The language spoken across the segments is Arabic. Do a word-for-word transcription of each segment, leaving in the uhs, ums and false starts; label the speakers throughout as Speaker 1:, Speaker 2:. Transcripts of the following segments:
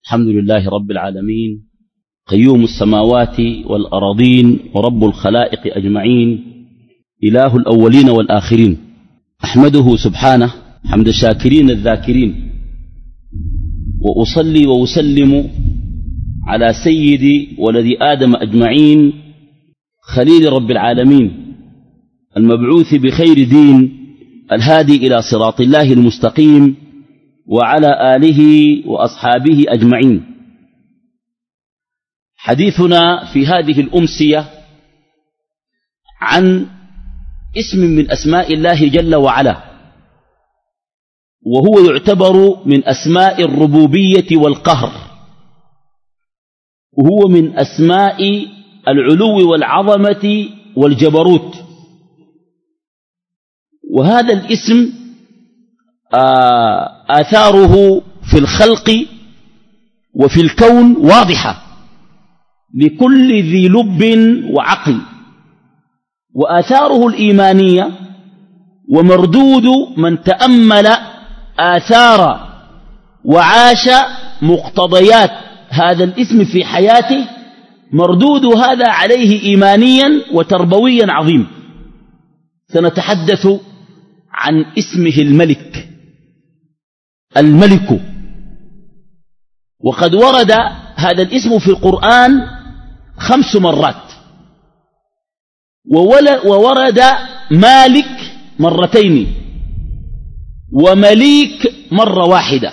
Speaker 1: الحمد لله رب العالمين قيوم السماوات والأراضين ورب الخلائق أجمعين إله الأولين والآخرين، أحمده سبحانه حمد الشاكرين الذاكرين، وأصلي وأسلم على سيد ولد آدم أجمعين خليل رب العالمين المبعوث بخير دين الهادي إلى صراط الله المستقيم وعلى آله وأصحابه أجمعين. حديثنا في هذه الأمسية عن اسم من أسماء الله جل وعلا، وهو يعتبر من أسماء الربوبية والقهر، وهو من أسماء العلو والعظمة والجبروت. وهذا الاسم آثاره في الخلق وفي الكون واضحة لكل ذي لب وعقل، وآثاره الإيمانية ومردود من تأمل آثار وعاش مقتضيات هذا الاسم في حياته، مردود هذا عليه إيمانيا وتربويا عظيم. سنتحدث عن اسمه الملك. الملك، وقد ورد هذا الاسم في القرآن خمس مرات، وورد مالك مرتين ومليك مرة واحدة.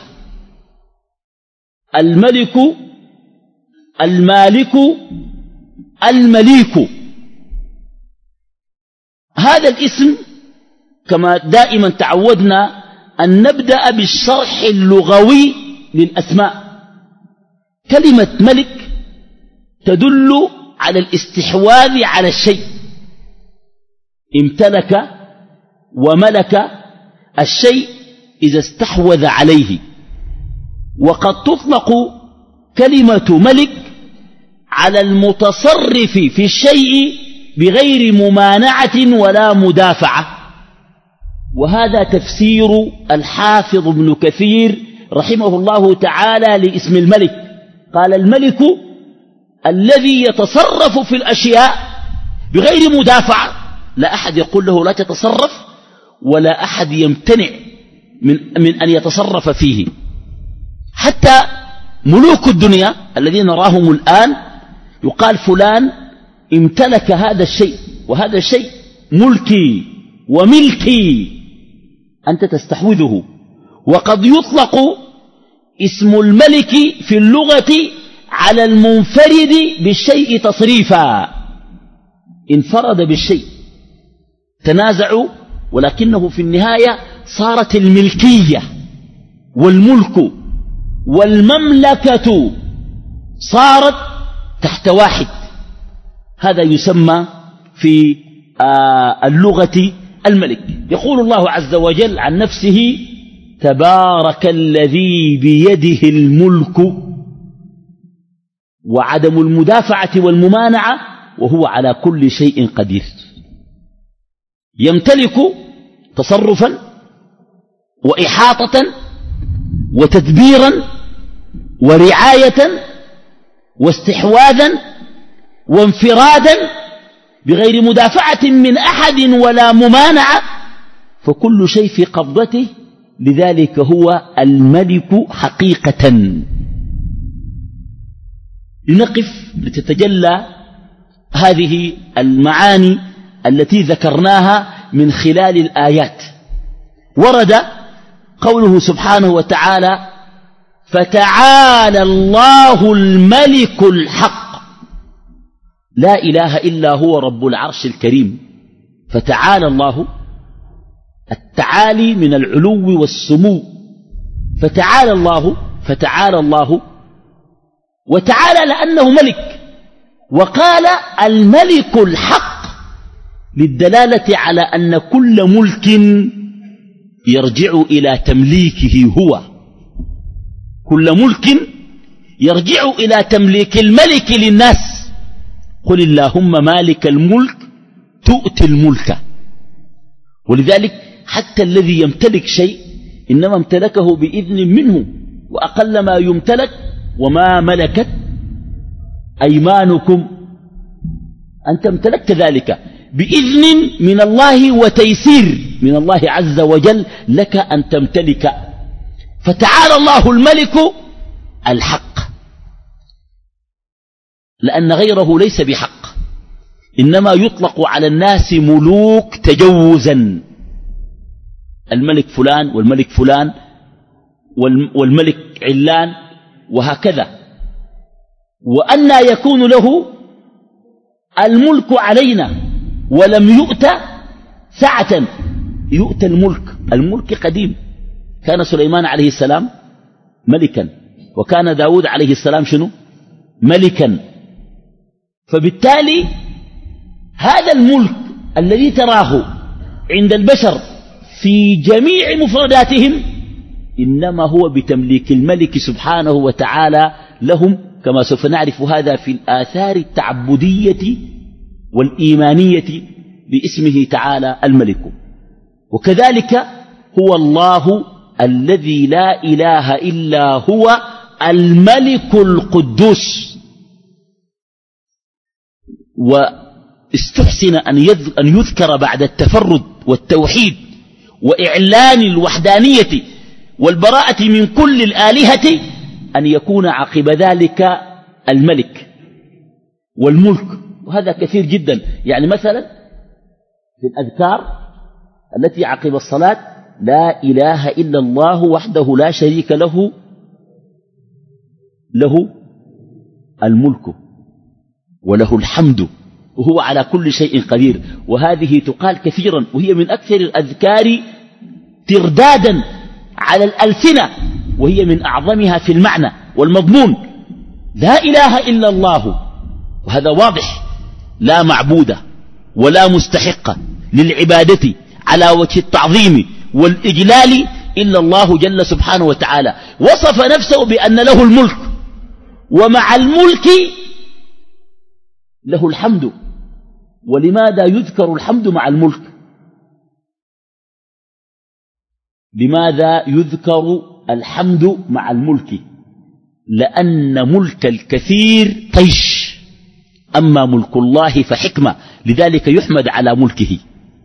Speaker 1: الملك، المالك، المليك. هذا الاسم كما دائما تعودنا أن نبدأ بالشرح اللغوي للأسماء. كلمة ملك تدل على الاستحواذ على الشيء، امتلك وملك الشيء إذا استحوذ عليه. وقد تطلق كلمة ملك على المتصرف في الشيء بغير ممانعة ولا مدافعة، وهذا تفسير الحافظ ابن كثير رحمه الله تعالى لاسم الملك. قال: الملك الذي يتصرف في الأشياء بغير مدافعة، لا أحد يقول له لا تتصرف، ولا أحد يمتنع من, من أن يتصرف فيه. حتى ملوك الدنيا الذين نراهم الآن يقال فلان امتلك هذا الشيء، وهذا الشيء ملكي وملكي، أنت تستحوذه. وقد يطلق اسم الملك في اللغة على المنفرد بالشيء تصريفا، انفرد بالشيء، تنازعوا، ولكنه في النهاية صارت الملكية والملك والمملكة صارت تحت واحد. هذا يسمى في اللغة الملك. يقول الله عز وجل عن نفسه: تبارك الذي بيده الملك، وعدم المدافعة والممانعة، وهو على كل شيء قدير. يمتلك تصرفا وإحاطة وتدبيرا ورعاية واستحواذا وانفرادا بغير مدافعة من أحد ولا ممانعة، فكل شيء في قبضته. لذلك هو الملك حقيقة. لنقف لتتجلى هذه المعاني التي ذكرناها من خلال الآيات. ورد قوله سبحانه وتعالى: فتعالى الله الملك الحق لا إله إلا هو رب العرش الكريم. فتعالى الله، التعالي من العلو والسمو، فتعالى الله، فتعالى الله، وتعالى لأنه ملك. وقال الملك الحق للدلالة على أن كل ملك يرجع إلى تمليكه هو، كل ملك يرجع إلى تمليك الملك للناس. قل اللهم مالك الملك تؤتي الملك. ولذلك حتى الذي يمتلك شيء إنما امتلكه بإذن منه، وأقل ما يمتلك وما ملكت أيمانكم، أنت امتلكت ذلك بإذن من الله وتيسير من الله عز وجل لك أن تمتلك. فتعالى الله الملك الحق، لأن غيره ليس بحق، إنما يطلق على الناس ملوك تجوزا، الملك فلان والملك فلان والملك علان وهكذا. وأنى يكون له الملك علينا ولم يؤت سعة، يؤتى الملك. الملك قديم، كان سليمان عليه السلام ملكا، وكان داود عليه السلام شنو؟ ملكا. فبالتالي هذا الملك الذي تراه عند البشر في جميع مفرداتهم إنما هو بتمليك الملك سبحانه وتعالى لهم، كما سوف نعرف هذا في الآثار التعبدية والإيمانية باسمه تعالى الملك. وكذلك هو الله الذي لا إله إلا هو الملك القدوس. واستحسن أن يذكر بعد التفرد والتوحيد وإعلان الوحدانية والبراءة من كل الآلهة أن يكون عقب ذلك الملك والملك، وهذا كثير جدا. يعني مثلا في الأذكار التي عقب الصلاة: لا إله إلا الله وحده لا شريك له له الملك وله الحمد وهو على كل شيء قدير. وهذه تقال كثيرا، وهي من أكثر الأذكار تردادا على الألسنة، وهي من أعظمها في المعنى والمضمون. لا إله إلا الله، وهذا واضح، لا معبود ولا مستحق للعبادة على وجه التعظيم والإجلال إلا الله جل سبحانه وتعالى. وصف نفسه بأن له الملك، ومع الملك له الحمد. ولماذا يذكر الحمد مع الملك؟ لماذا يذكر الحمد مع الملك؟ لأن ملك الكثير طيش، أما ملك الله فحكمة، لذلك يحمد على ملكه.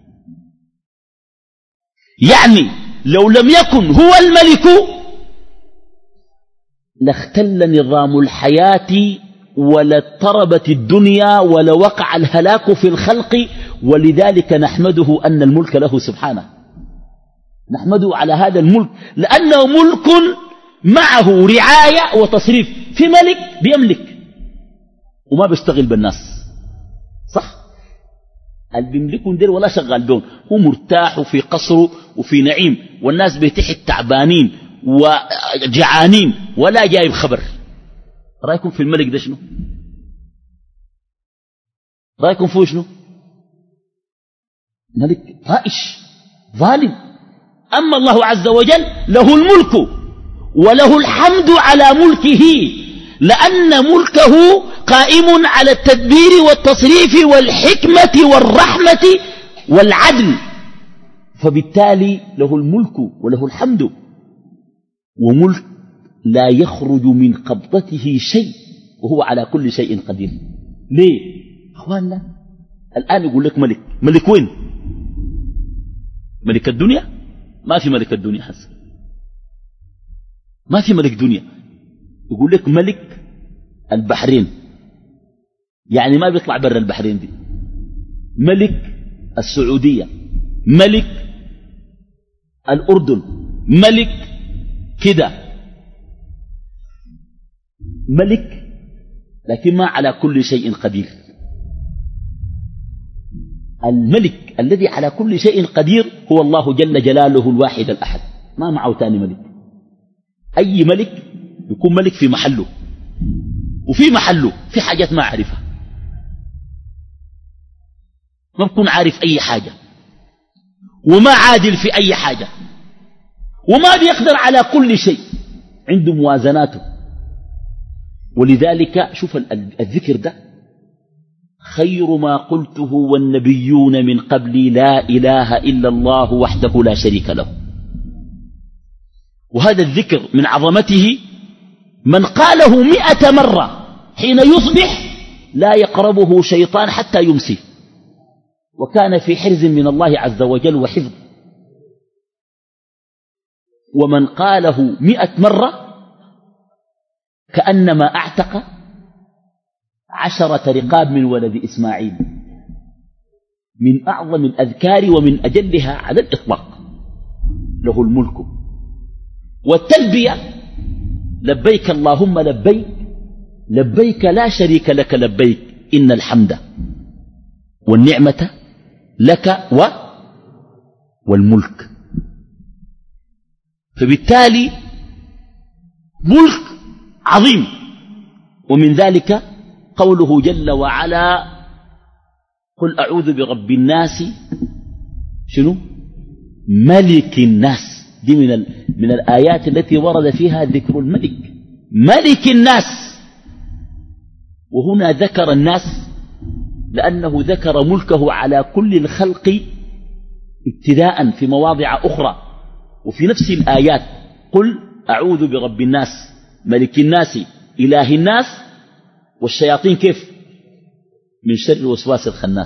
Speaker 1: يعني لو لم يكن هو الملك لاختل نظام الحياة ولاضطربت الدنيا ولوقع الهلاك في الخلق. ولذلك نحمده أن الملك له سبحانه، نحمده على هذا الملك، لأنه ملك معه رعاية وتصريف. في ملك بيملك وما بيشتغل بالناس، صح؟ اللي بيملكون دير ولا شغال بهم، هو مرتاح وفي قصره وفي نعيم، والناس بيتحت تعبانين وجعانين ولا جايب خبر. رأيكم في الملك ده شنو؟ رأيكم فيه شنو؟ ملك طائش ظالم. أما الله عز وجل له الملك وله الحمد على ملكه، لأن ملكه قائم على التدبير والتصريف والحكمة والرحمة والعدل، فبالتالي له الملك وله الحمد. وملك لا يخرج من قبضته شيء، وهو على كل شيء قدير. ليه أخواننا؟ الآن يقول لك ملك، ملك وين؟ ملك الدنيا؟ ما في ملك الدنيا حسن، ما في ملك دنيا. يقول لك ملك البحرين، يعني ما بيطلع برا البحرين دي. ملك السعودية، ملك الأردن، ملك كده، ملك، لكن ما على كل شيء قدير. الملك الذي على كل شيء قدير هو الله جل جلاله الواحد الأحد، ما معه تاني ملك. أي ملك يكون ملك في محله، وفي محله في حاجات ما عارفها، ما بكون عارف أي حاجة، وما عادل في أي حاجة، وما بيقدر على كل شيء، عنده موازناته. ولذلك شوف الذكر ده خير ما قلته والنبيون من قبلي لا إله إلا الله وحده لا شريك له. وهذا الذكر من عظمته من قاله مئة مرة حين يصبح لا يقربه شيطان حتى يمسي، وكان في حرز من الله عز وجل وحفظ. ومن قاله مئة مرة كأنما أعتق عشرة رقاب من ولد إسماعيل، من أعظم الأذكار ومن أجلها على الإطلاق. له الملك والتلبية، لبيك اللهم لبيك لبيك لا شريك لك لبيك إن الحمد والنعمة لك و والملك. فبالتالي ملك عظيم. ومن ذلك قوله جل وعلا قل أعوذ برب الناس شنو ملك الناس. دي من, ال... من الآيات التي ورد فيها ذكر الملك، ملك الناس. وهنا ذكر الناس لأنه ذكر ملكه على كل الخلق ابتداء في مواضع أخرى وفي نفس الآيات. قل أعوذ برب الناس ملك الناس إله الناس. والشياطين كيف؟ من شر الوسواس الخناس.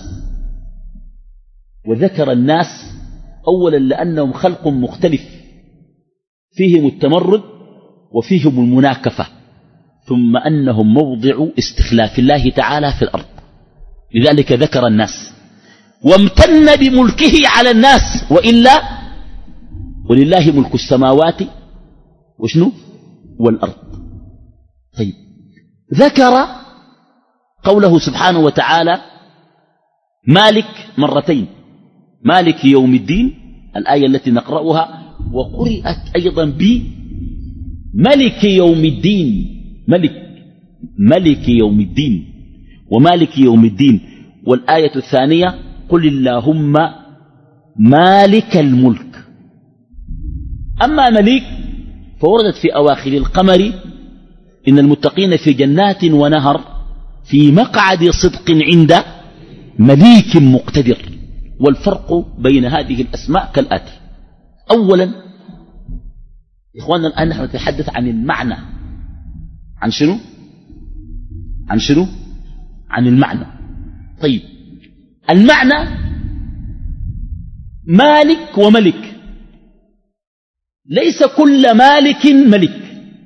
Speaker 1: وذكر الناس أولا لأنهم خلق مختلف فيهم التمرد وفيهم المناكفة، ثم أنهم موضع استخلاف الله تعالى في الأرض، لذلك ذكر الناس وامتن بملكه على الناس. وإلا ولله ملك السماوات وشنو والأرض. طيب ذكر قوله سبحانه وتعالى مالك مرتين، مالك يوم الدين الآية التي نقرأها، وقرئت أيضا بملك يوم الدين، ملك ملك يوم الدين ومالك يوم الدين. والآية الثانية قل اللهم مالك الملك. أما مليك فوردت في أواخر القمر إن المتقين في جنات ونهر في مقعد صدق عند مليك مقتدر. والفرق بين هذه الأسماء كالآتي. أولا إخواننا الآن نحن نتحدث عن المعنى. عن شنو؟ عن شنو؟ عن المعنى. طيب المعنى مالك وملك، ليس كل مالك ملك.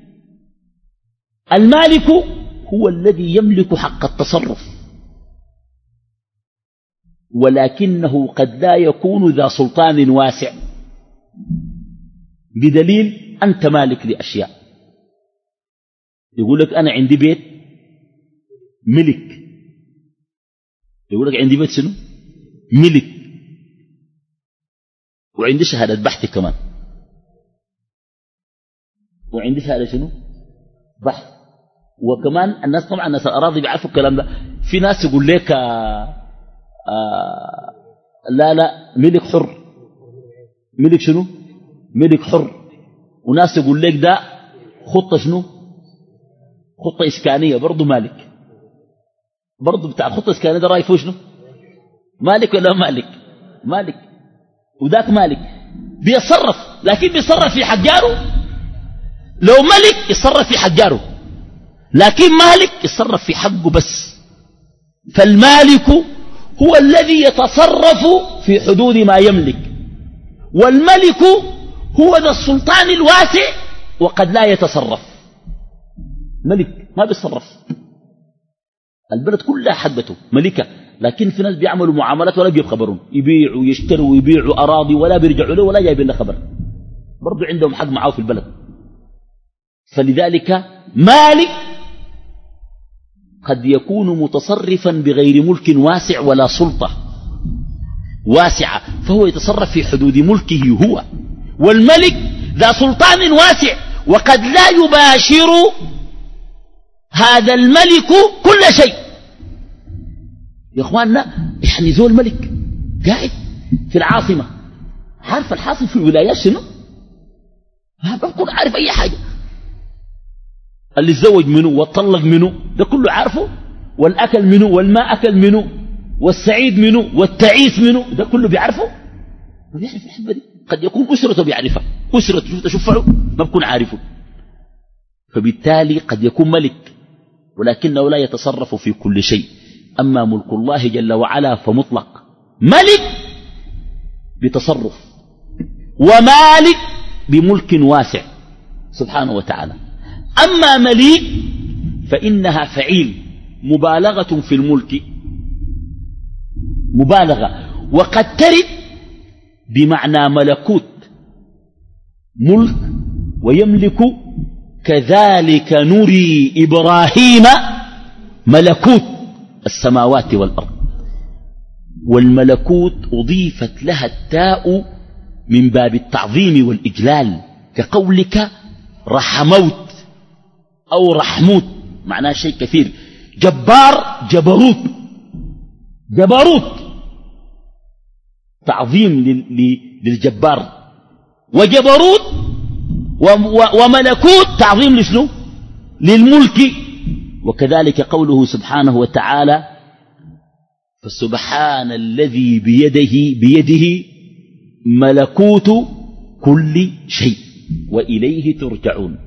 Speaker 1: المالك هو الذي يملك حق التصرف، ولكنه قد لا يكون ذا سلطان واسع، بدليل أنت مالك لأشياء. يقول لك أنا عندي بيت ملك، يقول لك عندي بيت شنو ملك، وعندي شهادة بحث كمان، وعندي شهادة شنو بحث. وكمان الناس طبعا الناس الأراضي بيعرفوا الكلام ده. في ناس يقول لك آه آه لا لا ملك حر، ملك شنو ملك حر. وناس يقول لك ده خطة شنو خطة إسكانية، برضو مالك، برضو بتاع الخطة الإسكانية ده رأي فيه شنو مالك ولا مالك مالك. وذاك مالك بيتصرف، لكن بيتصرف في حق جاره. لو ملك يتصرف في حق جاره، لكن مالك يتصرف في حقه بس. فالمالك هو الذي يتصرف في حدود ما يملك، والملك هو ذا السلطان الواسع وقد لا يتصرف. ملك ما بيتصرف، البلد كلها حقته ملكة، لكن في ناس بيعملوا معاملات ولا بيجيب خبرهم، يبيعوا ويشتروا ويبيعوا أراضي ولا بيرجعوا له ولا جايبين له خبر، برضو عندهم حق معاه في البلد. فلذلك مالك قد يكون متصرفا بغير ملك واسع ولا سلطة واسعة، فهو يتصرف في حدود ملكه هو. والملك ذا سلطان واسع وقد لا يباشر هذا الملك كل شيء. يا اخواننا يعني زول ملك قاعد في العاصمة، عارف الحاصل في الولايات شنو؟ ما بكون عارف اي حاجة. اللي تزوج منه وطلق منه ده كله عارفه، والأكل منه والما أكل منه، والسعيد منه والتعيس منه ده كله بيعرفه. ما بيعرف الحبة دي. قد يكون أسرته بيعرفها، أسرته شفت شفعه ما بكون عارفه. فبالتالي قد يكون ملك ولكنه لا يتصرف في كل شيء. أما ملك الله جل وعلا فمطلق، ملك بتصرف ومالك بملك واسع سبحانه وتعالى. أما مليك فإنها فعيل، مبالغة في الملك، مبالغة، وقد ترد بمعنى ملكوت، ملك ويملك. كذلك نري إبراهيم ملكوت السماوات والأرض، والملكوت أضيفت لها التاء من باب التعظيم والإجلال، كقولك رحموت أو رحموت، معناه شيء كثير. جبار، جبروت، جبروت تعظيم للجبار، وجبروت وملكوت تعظيم لشنو؟ للملك. وكذلك قوله سبحانه وتعالى فسبحان الذي بيده بيده ملكوت كل شيء وإليه ترجعون.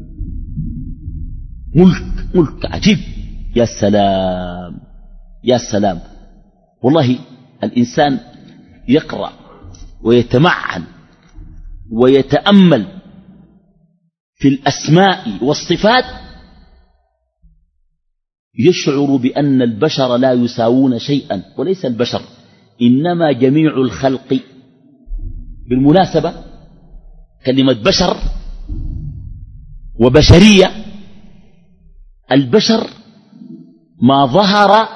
Speaker 1: ملك، ملك عجيب. يا سلام يا سلام. والله الإنسان يقرأ ويتمعن ويتأمل في الأسماء والصفات يشعر بأن البشر لا يساوون شيئا، وليس البشر إنما جميع الخلق. بالمناسبة كلمة بشر وبشرية، البشر ما ظهر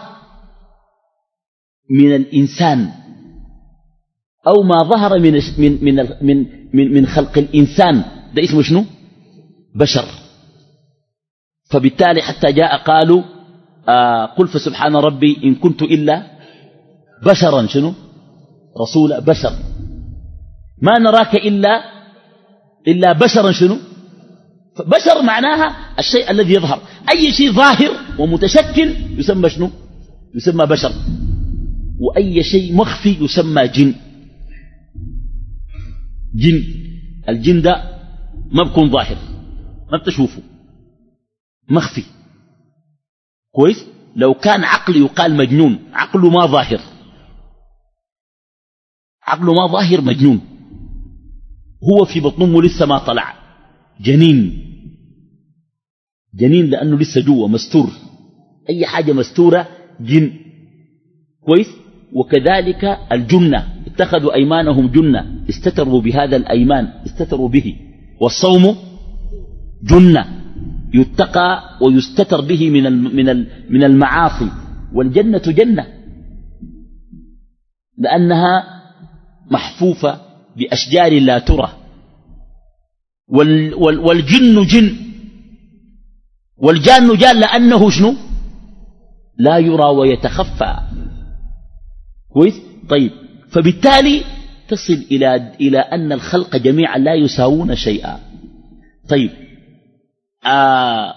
Speaker 1: من الإنسان أو ما ظهر من من من من, من خلق الإنسان، ده اسمه شنو؟ بشر. فبالتالي حتى جاء قالوا آه قل فسبحان ربي إن كنت إلا بشرا شنو؟ رسول بشر، ما نراك إلا إلا بشرا شنو؟ بشر معناها الشيء الذي يظهر، أي شيء ظاهر ومتشكل يسمى شنو؟ يسمى بشر. وأي شيء مخفي يسمى جن. جن، الجن ده ما بكون ظاهر، ما بتشوفه، مخفي. كويس؟ لو كان عقل يقال مجنون، عقله ما ظاهر، عقله ما ظاهر، مجنون. هو في بطن امه لسه ما طلع، جنين، جنين لأنه لسه جوا مستور. أي حاجة مستورة جن. كويس؟ وكذلك الجنة، اتخذوا أيمانهم جنة، استتروا بهذا الأيمان، استتروا به. والصوم جنة يتقى ويستتر به من من من المعاصي. والجنة جنة لأنها محفوفة بأشجار لا ترى. والجن جن، والجان جان لأنه شنو؟ لا يرى ويتخفى. كويس؟ طيب، فبالتالي تصل إلى إلى أن الخلق جميعا لا يساوون شيئا. طيب، آه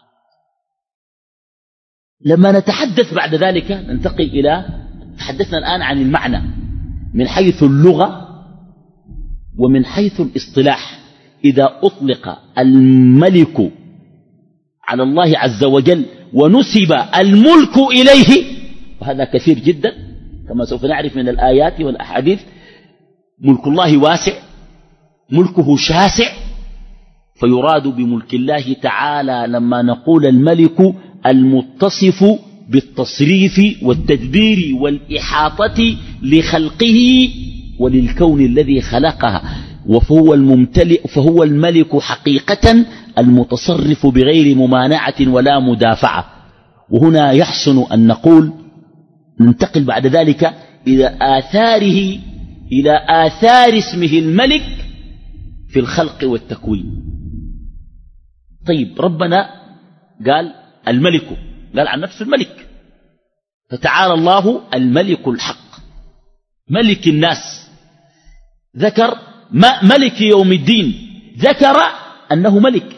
Speaker 1: لما نتحدث بعد ذلك ننتقل إلى، تحدثنا الآن عن المعنى من حيث اللغة ومن حيث الاصطلاح. إذا أطلق الملك على الله عز وجل ونسب الملك إليه، وهذا كثير جدا كما سوف نعرف من الآيات والأحاديث. ملك الله واسع، ملكه شاسع، فيراد بملك الله تعالى لما نقول الملك المتصف بالتصريف والتدبير والإحاطة لخلقه وللكون الذي خلقها، وفهو الممتلئ، فهو الملك حقيقة المتصرف بغير ممانعة ولا مدافعة. وهنا يحسن أن نقول، ننتقل بعد ذلك إلى آثاره، إلى آثار اسمه الملك في الخلق والتكوين. طيب، ربنا قال الملك، قال عن نفسه الملك، فتعالى الله الملك الحق ملك الناس. ذكر ملك يوم الدين، ذكر أنه ملك.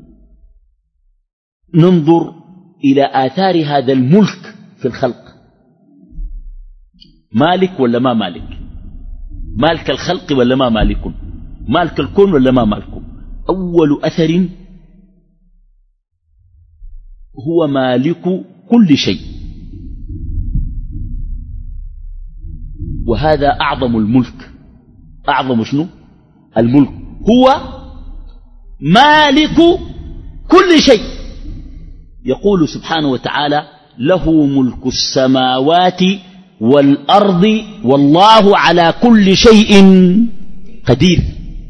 Speaker 1: ننظر إلى آثار هذا الملك في الخلق. مالك ولا ما مالك؟ مالك الخلق ولا ما مالك؟ مالك الكون ولا ما مالكم؟ أول أثر هو مالك كل شيء، وهذا أعظم الملك. أعظم شنو؟ الملك. هو مالك كل شيء. يقول سبحانه وتعالى: له ملك السماوات والأرض والله على كل شيء قدير.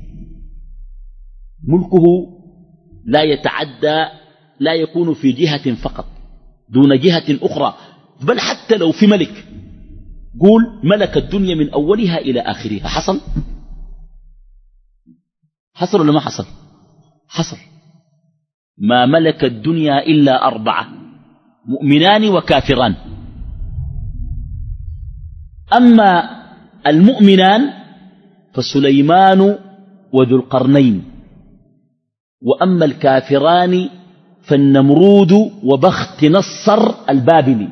Speaker 1: ملكه لا يتعدى، لا يكون في جهة فقط دون جهة أخرى، بل حتى لو في ملك، قول ملك الدنيا من أولها إلى آخرها، حصل؟ حصل ولا ما حصل؟ حصل. ما ملك الدنيا إلا أربعة: مؤمنان وكافران. أما المؤمنان فسليمان وذو القرنين، وأما الكافران فالنمرود وبخت نصر البابلي.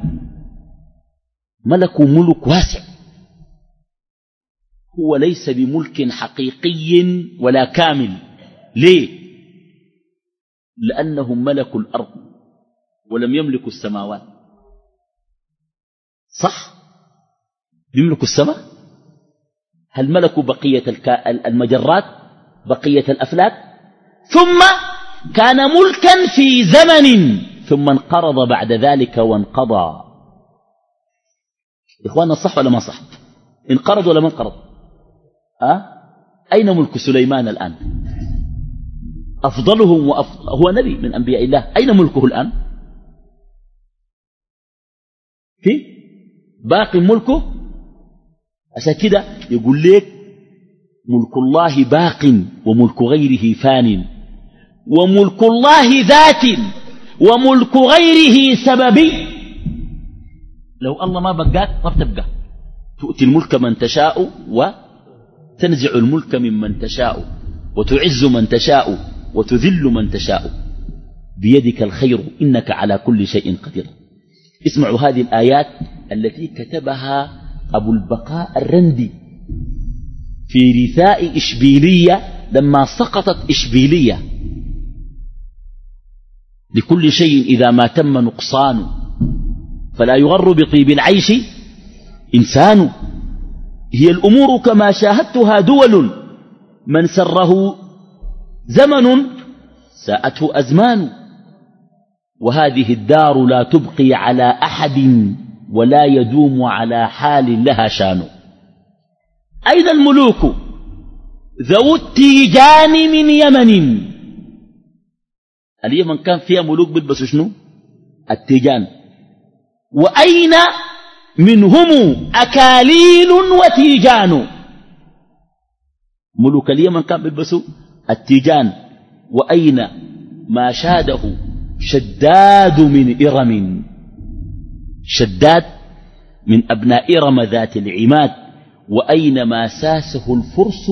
Speaker 1: ملك ملك واسع، هو ليس بملك حقيقي ولا كامل. ليه؟ لأنهم ملكوا الأرض ولم يملكوا السماوات. صح؟ يملكوا السماء؟ هل ملكوا بقية المجرات، بقية الأفلاك؟ ثم كان ملكا في زمن ثم انقرض بعد ذلك وانقضى. إخواننا صح ولا ما صح؟ انقرض ولا ما انقرض؟ أه؟ أين ملك سليمان الآن؟ أفضلهم وأفضل، هو نبي من أنبياء الله، أين ملكه الآن؟ في باقي ملكه. عشان كده يقول لك ملك الله باق وملك غيره فان، وملك الله ذات وملك غيره سببي. لو الله ما بقاك ما بتبقى. تؤتي الملك من تشاء وتنزع الملك ممن تشاء وتعز من تشاء وتذل من تشاء بيدك الخير إنك على كل شيء قدير. اسمعوا هذه الآيات التي كتبها أبو البقاء الرندي في رثاء إشبيلية لما سقطت إشبيلية: لكل شيء إذا ما تم نقصان فلا يغر بطيب العيش إنسان. هي الأمور كما شاهدتها دول، من سره زمن ساءته أزمان، وهذه الدار لا تبقي على أحد ولا يدوم على حال لها شان. أين الملوك ذو التيجان من يمن؟ اليمن كان فيها ملوك بيلبسوا شنو؟ التيجان. وأين منهم أكاليل وتيجان؟ ملوك اليمن كان بيلبسوا التيجان. وأين ما شاده شداد من إرم؟ شداد من أبناء إرم ذات العماد. وأين ما ساسه الفرس،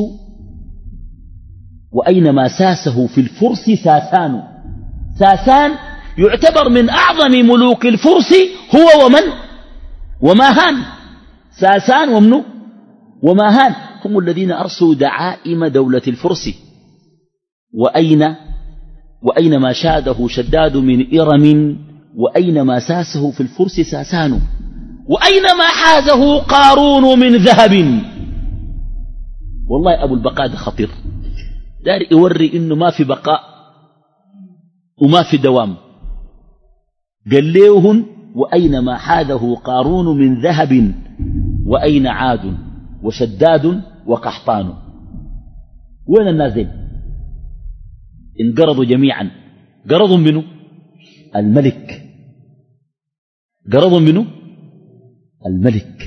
Speaker 1: وأين ما ساسه في الفرس ساسان. ساسان يعتبر من أعظم ملوك الفرس، هو ومن وماهان. ساسان ومنه وماهان هم الذين أرسوا دعائم دولة الفرس. وأين وأين ما شاده شداد من إرم، وأين ما ساسه في الفرس ساسان، وأين ما حازه قارون من ذهب. والله أبو البقاء ده خطير، دار يوري إنه ما في بقاء وما في دوام. قال ليهن: وأين ما حازه قارون من ذهب، وأين عاد وشداد وقحطان. وين الناس دي؟ انقرضوا جميعا. قرضوا منه الملك، قرضوا منه الملك.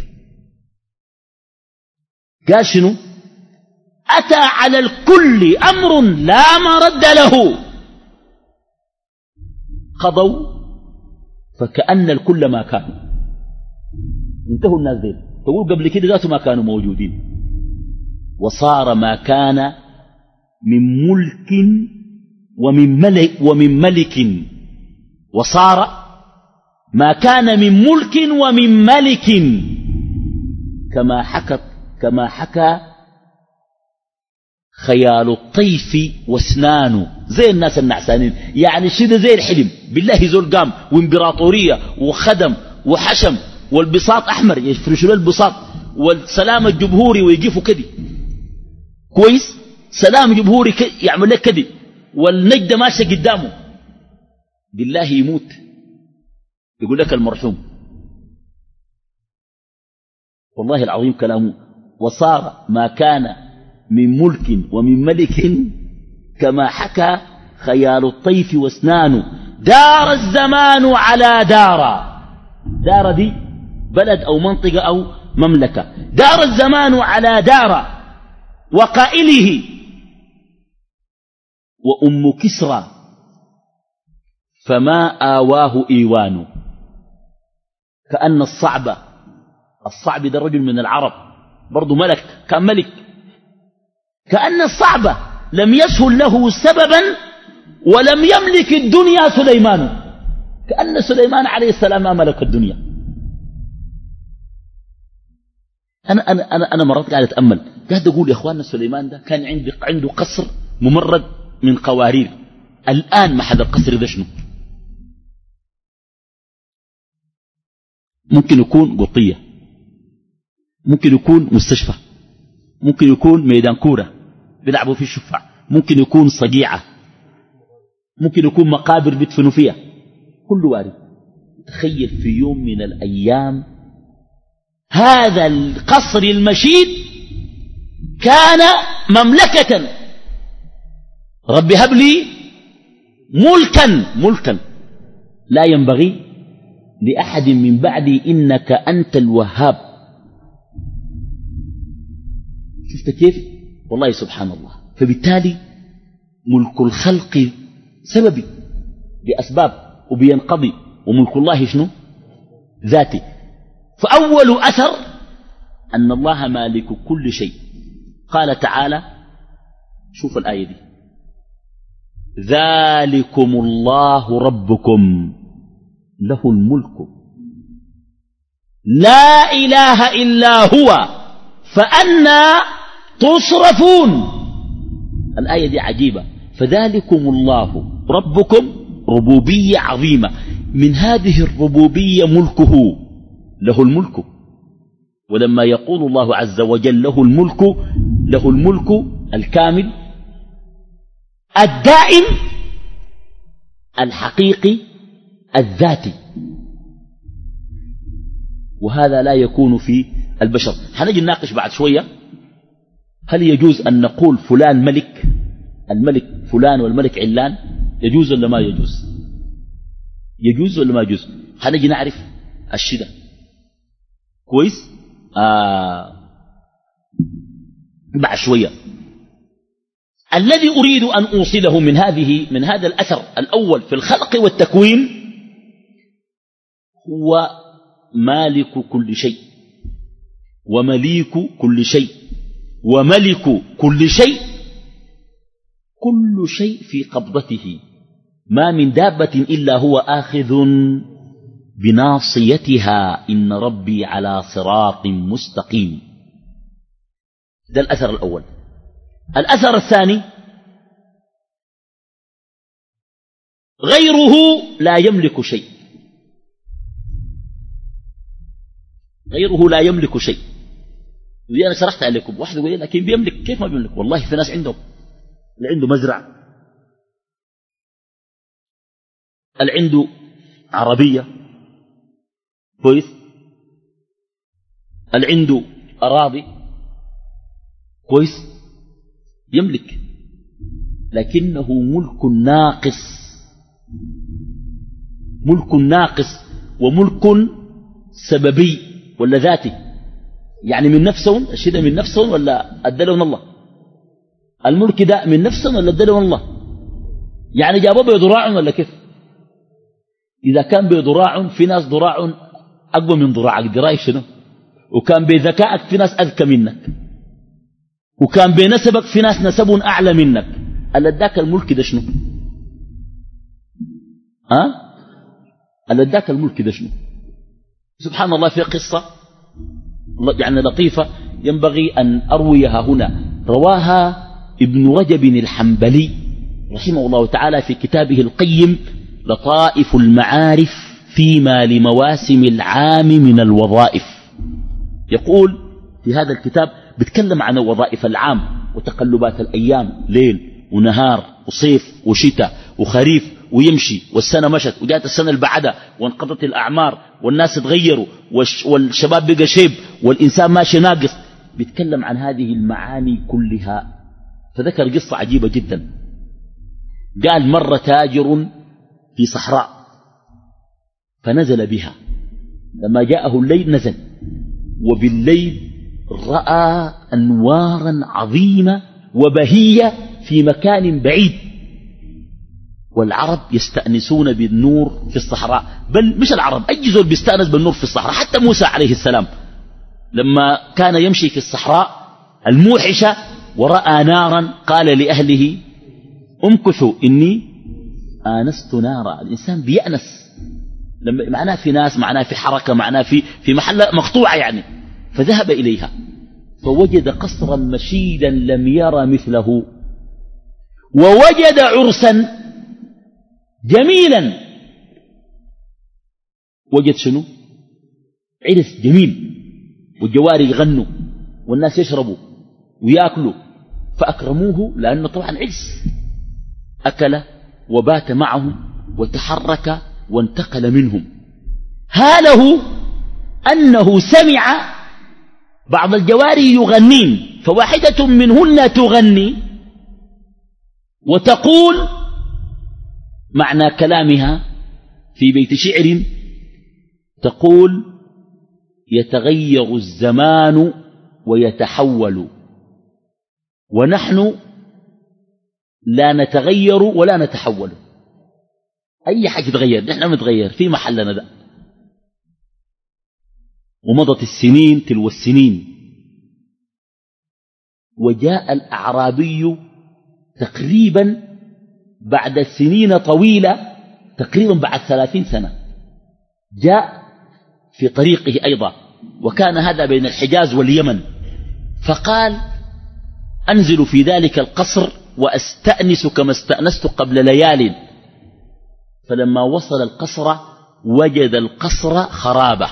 Speaker 1: قال شنو؟ أتى على الكل أمر لا مرد له، قضوا فكأن الكل ما كانوا. انتهوا الناس دي. تقول قبل كده ذاته ما كانوا موجودين. وصار ما كان من ملك ومن ملك ومن ملك وصار ما كان من ملك ومن ملك كما حكى كما حكى خيال الطيف واسنان. زي الناس النعسانين، يعني الشيء ده زي الحلم. بالله زول قام وامبراطورية وخدم وحشم والبساط أحمر يفرشوا له البساط والسلام الجمهوري ويجيفوا كده كويس، سلام جمهوري يعمل لك كده والنجد ماشي قدامه، بالله يموت يقول لك المرحوم. والله العظيم كلامه. وصار ما كان من ملك ومن ملك كما حكى خيال الطيف واسنانه، دار الزمان على دار. دار دي بلد أو منطقة أو مملكة. دار الزمان على دار وقائله وأم كسرى فما آواه إيوان. كأن الصعب، الصعب ده رجل من العرب برضو ملك، كان ملك، كأن الصعب لم يسهل له سببا ولم يملك الدنيا سليمان. كأن سليمان عليه السلام ما ملك الدنيا. أنا, أنا, أنا, أنا مرات قاعد أتأمل، قاعد أقول يا أخواننا سليمان ده كان عنده, عنده قصر ممرد من قوارير. الآن محل القصر ده شنو؟ ممكن يكون قطية، ممكن يكون مستشفى، ممكن يكون ميدان كورة بيلعبوا فيه الشفع، ممكن يكون صقيعة، ممكن يكون مقابر بيدفنوا فيها، كل وارد. تخيل في يوم من الأيام هذا القصر المشيد كان مملكة. رب هب لي ملكا ملكا لا ينبغي لأحد من بعدي إنك أنت الوهاب. شفت كيف؟ والله سبحان الله. فبالتالي ملك الخلق سببي بأسباب وبينقضي، وملك الله شنو؟ ذاتي. فأول أثر أن الله مالك كل شيء. قال تعالى، شوف الآية دي، ذلكم الله ربكم له الملك لا إله إلا هو فأنا تصرفون. الآية دي عجيبة. فذلكم الله ربكم ربوبية عظيمة، من هذه الربوبية ملكه، له الملك. ولما يقول الله عز وجل له الملك، له الملك الكامل الدائم الحقيقي الذاتي، وهذا لا يكون في البشر. حنجي نناقش بعد شوية هل يجوز أن نقول فلان ملك، الملك فلان والملك علان، يجوز ولا ما يجوز؟ يجوز ولا ما يجوز؟ حنجي نعرف الشدة كويس آه بعد شوية. الذي أريد أن أوصله من هذه من هذا الأثر الأول في الخلق والتكوين هو مالك كل شيء ومليك كل شيء وملك كل شيء. كل شيء في قبضته، ما من دابة إلا هو آخذ بناصيتها، إن ربي على صراط مستقيم. ده الأثر الأول. الأثر الثاني، غيره لا يملك شيء، غيره لا يملك شيء. ودي أنا شرحت عليكم. واحد يقول لكن بيملك، كيف ما بيملك؟ والله في ناس عندهم، اللي عنده مزرعة، اللي عنده عربية كويس، اللي عنده أراضي كويس، يملك، لكنه ملك ناقص، ملك ناقص وملك سببي ولا ذاتي. يعني من نفسهم، الشيء ده من نفسهم ولا أدلهم الله؟ الملك ده من نفسهم ولا أدلهم الله؟ يعني جابوا بضراع ولا كيف؟ إذا كان بضراع، في ناس ضراع أقوى من ضراعك، دي رأيك شنو؟ وكان بذكائك في ناس أذكى منك، وكان بنسبك في ناس نسب أعلى منك. اللي اداك الملك ده شنو؟ ها؟ اللي اداك الملك ده شنو؟ سبحان الله. في قصة يعني لطيفة ينبغي أن أرويها هنا، رواها ابن رجب الحنبلي رحمه الله تعالى في كتابه القيم لطائف المعارف فيما لمواسم العام من الوظائف، يقول في هذا الكتاب بيتكلم عن وظائف العام وتقلبات الأيام، ليل ونهار وصيف وشتاء وخريف ويمشي، والسنة مشت وجاءت السنة اللي بعدها وانقضت الأعمار والناس تغيروا والشباب بقى شيب والإنسان ماشي ناقص. بيتكلم عن هذه المعاني كلها. فذكر قصة عجيبة جدا. قال مر تاجر في صحراء فنزل بها، لما جاءه الليل نزل، وبالليل رأى أنوارا عظيمة وبهية في مكان بعيد، والعرب يستأنسون بالنور في الصحراء، بل مش العرب، أي زول بيستأنس بالنور في الصحراء. حتى موسى عليه السلام لما كان يمشي في الصحراء الموحشة ورأى نارا قال لأهله امكثوا إني آنست نارا. الإنسان بيأنس لما معناه في ناس، معناه في حركة، معناه في في محل مقطوعة يعني. فذهب إليها فوجد قصرا مشيدا لم ير مثله، ووجد عرسا جميلا. وجد شنو؟ عرس جميل، والجواري يغنوا والناس يشربوا ويأكلوا، فأكرموه لأنه طبعا عرس. أكل وبات معهم وتحرك وانتقل منهم. هاله أنه سمع بعض الجواري يغنين، فواحدة منهن تغني وتقول معنى كلامها في بيت شعر، تقول يتغير الزمان ويتحول، ونحن لا نتغير ولا نتحول. أي حاجة تتغير، نحن نتغير في محلنا ده. ومضت السنين تلو السنين، وجاء الأعرابي تقريبا بعد سنين طويلة، تقريبا بعد ثلاثين سنة، جاء في طريقه أيضا، وكان هذا بين الحجاز واليمن، فقال أنزل في ذلك القصر وأستأنس كما استأنست قبل ليال. فلما وصل القصر وجد القصر خرابة،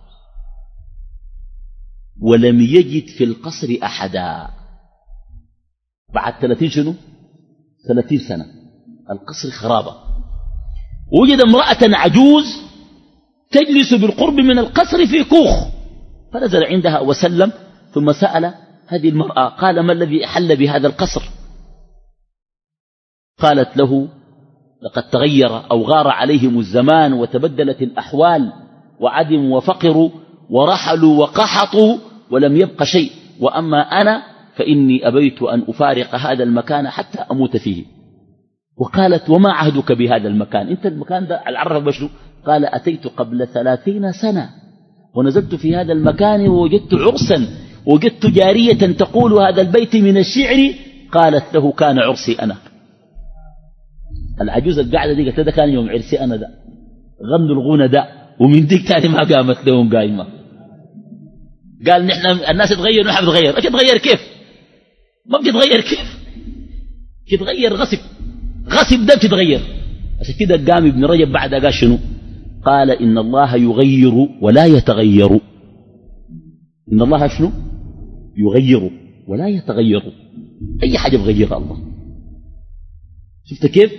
Speaker 1: ولم يجد في القصر أحدا. بعد ثلاثين شنو؟ ثلاثين سنة القصر خرابة. وجد امرأة عجوز تجلس بالقرب من القصر في كوخ، فنزل عندها وسلم، ثم سأل هذه المرأة قال ما الذي أحل بهذا القصر؟ قالت له لقد تغير أو غار عليهم الزمان وتبدلت الأحوال، وعدموا وفقروا ورحلوا وقحطوا ولم يبق شيء، وأما أنا فإني أبيت أن أفارق هذا المكان حتى أموت فيه. وقالت وما عهدك بهذا المكان؟ أنت المكان ده العرف بشنو؟ قال أتيت قبل ثلاثين سنة ونزلت في هذا المكان ووجدت عرسا، وجدت جارية تقول هذا البيت من الشعر. قالت له كان عرسي أنا. العجوز القاعدة دي قالت ده كان يوم عرسي أنا ده، غنوا الغنى ده، ومن ديك تاني ما قامت لهم قايمة. قال نحن الناس تغير ونحن بتغير. ايش تغير كيف؟ ما بتتغير كيف؟ تتغير غصب، غصب ده بتتغير. عشان كده قام ابن رجب بعد قال شنو؟ قال إن الله يغير ولا يتغير. إن الله شنو؟ يغير ولا يتغير. أي حاجة بغيرها الله. شفت كيف؟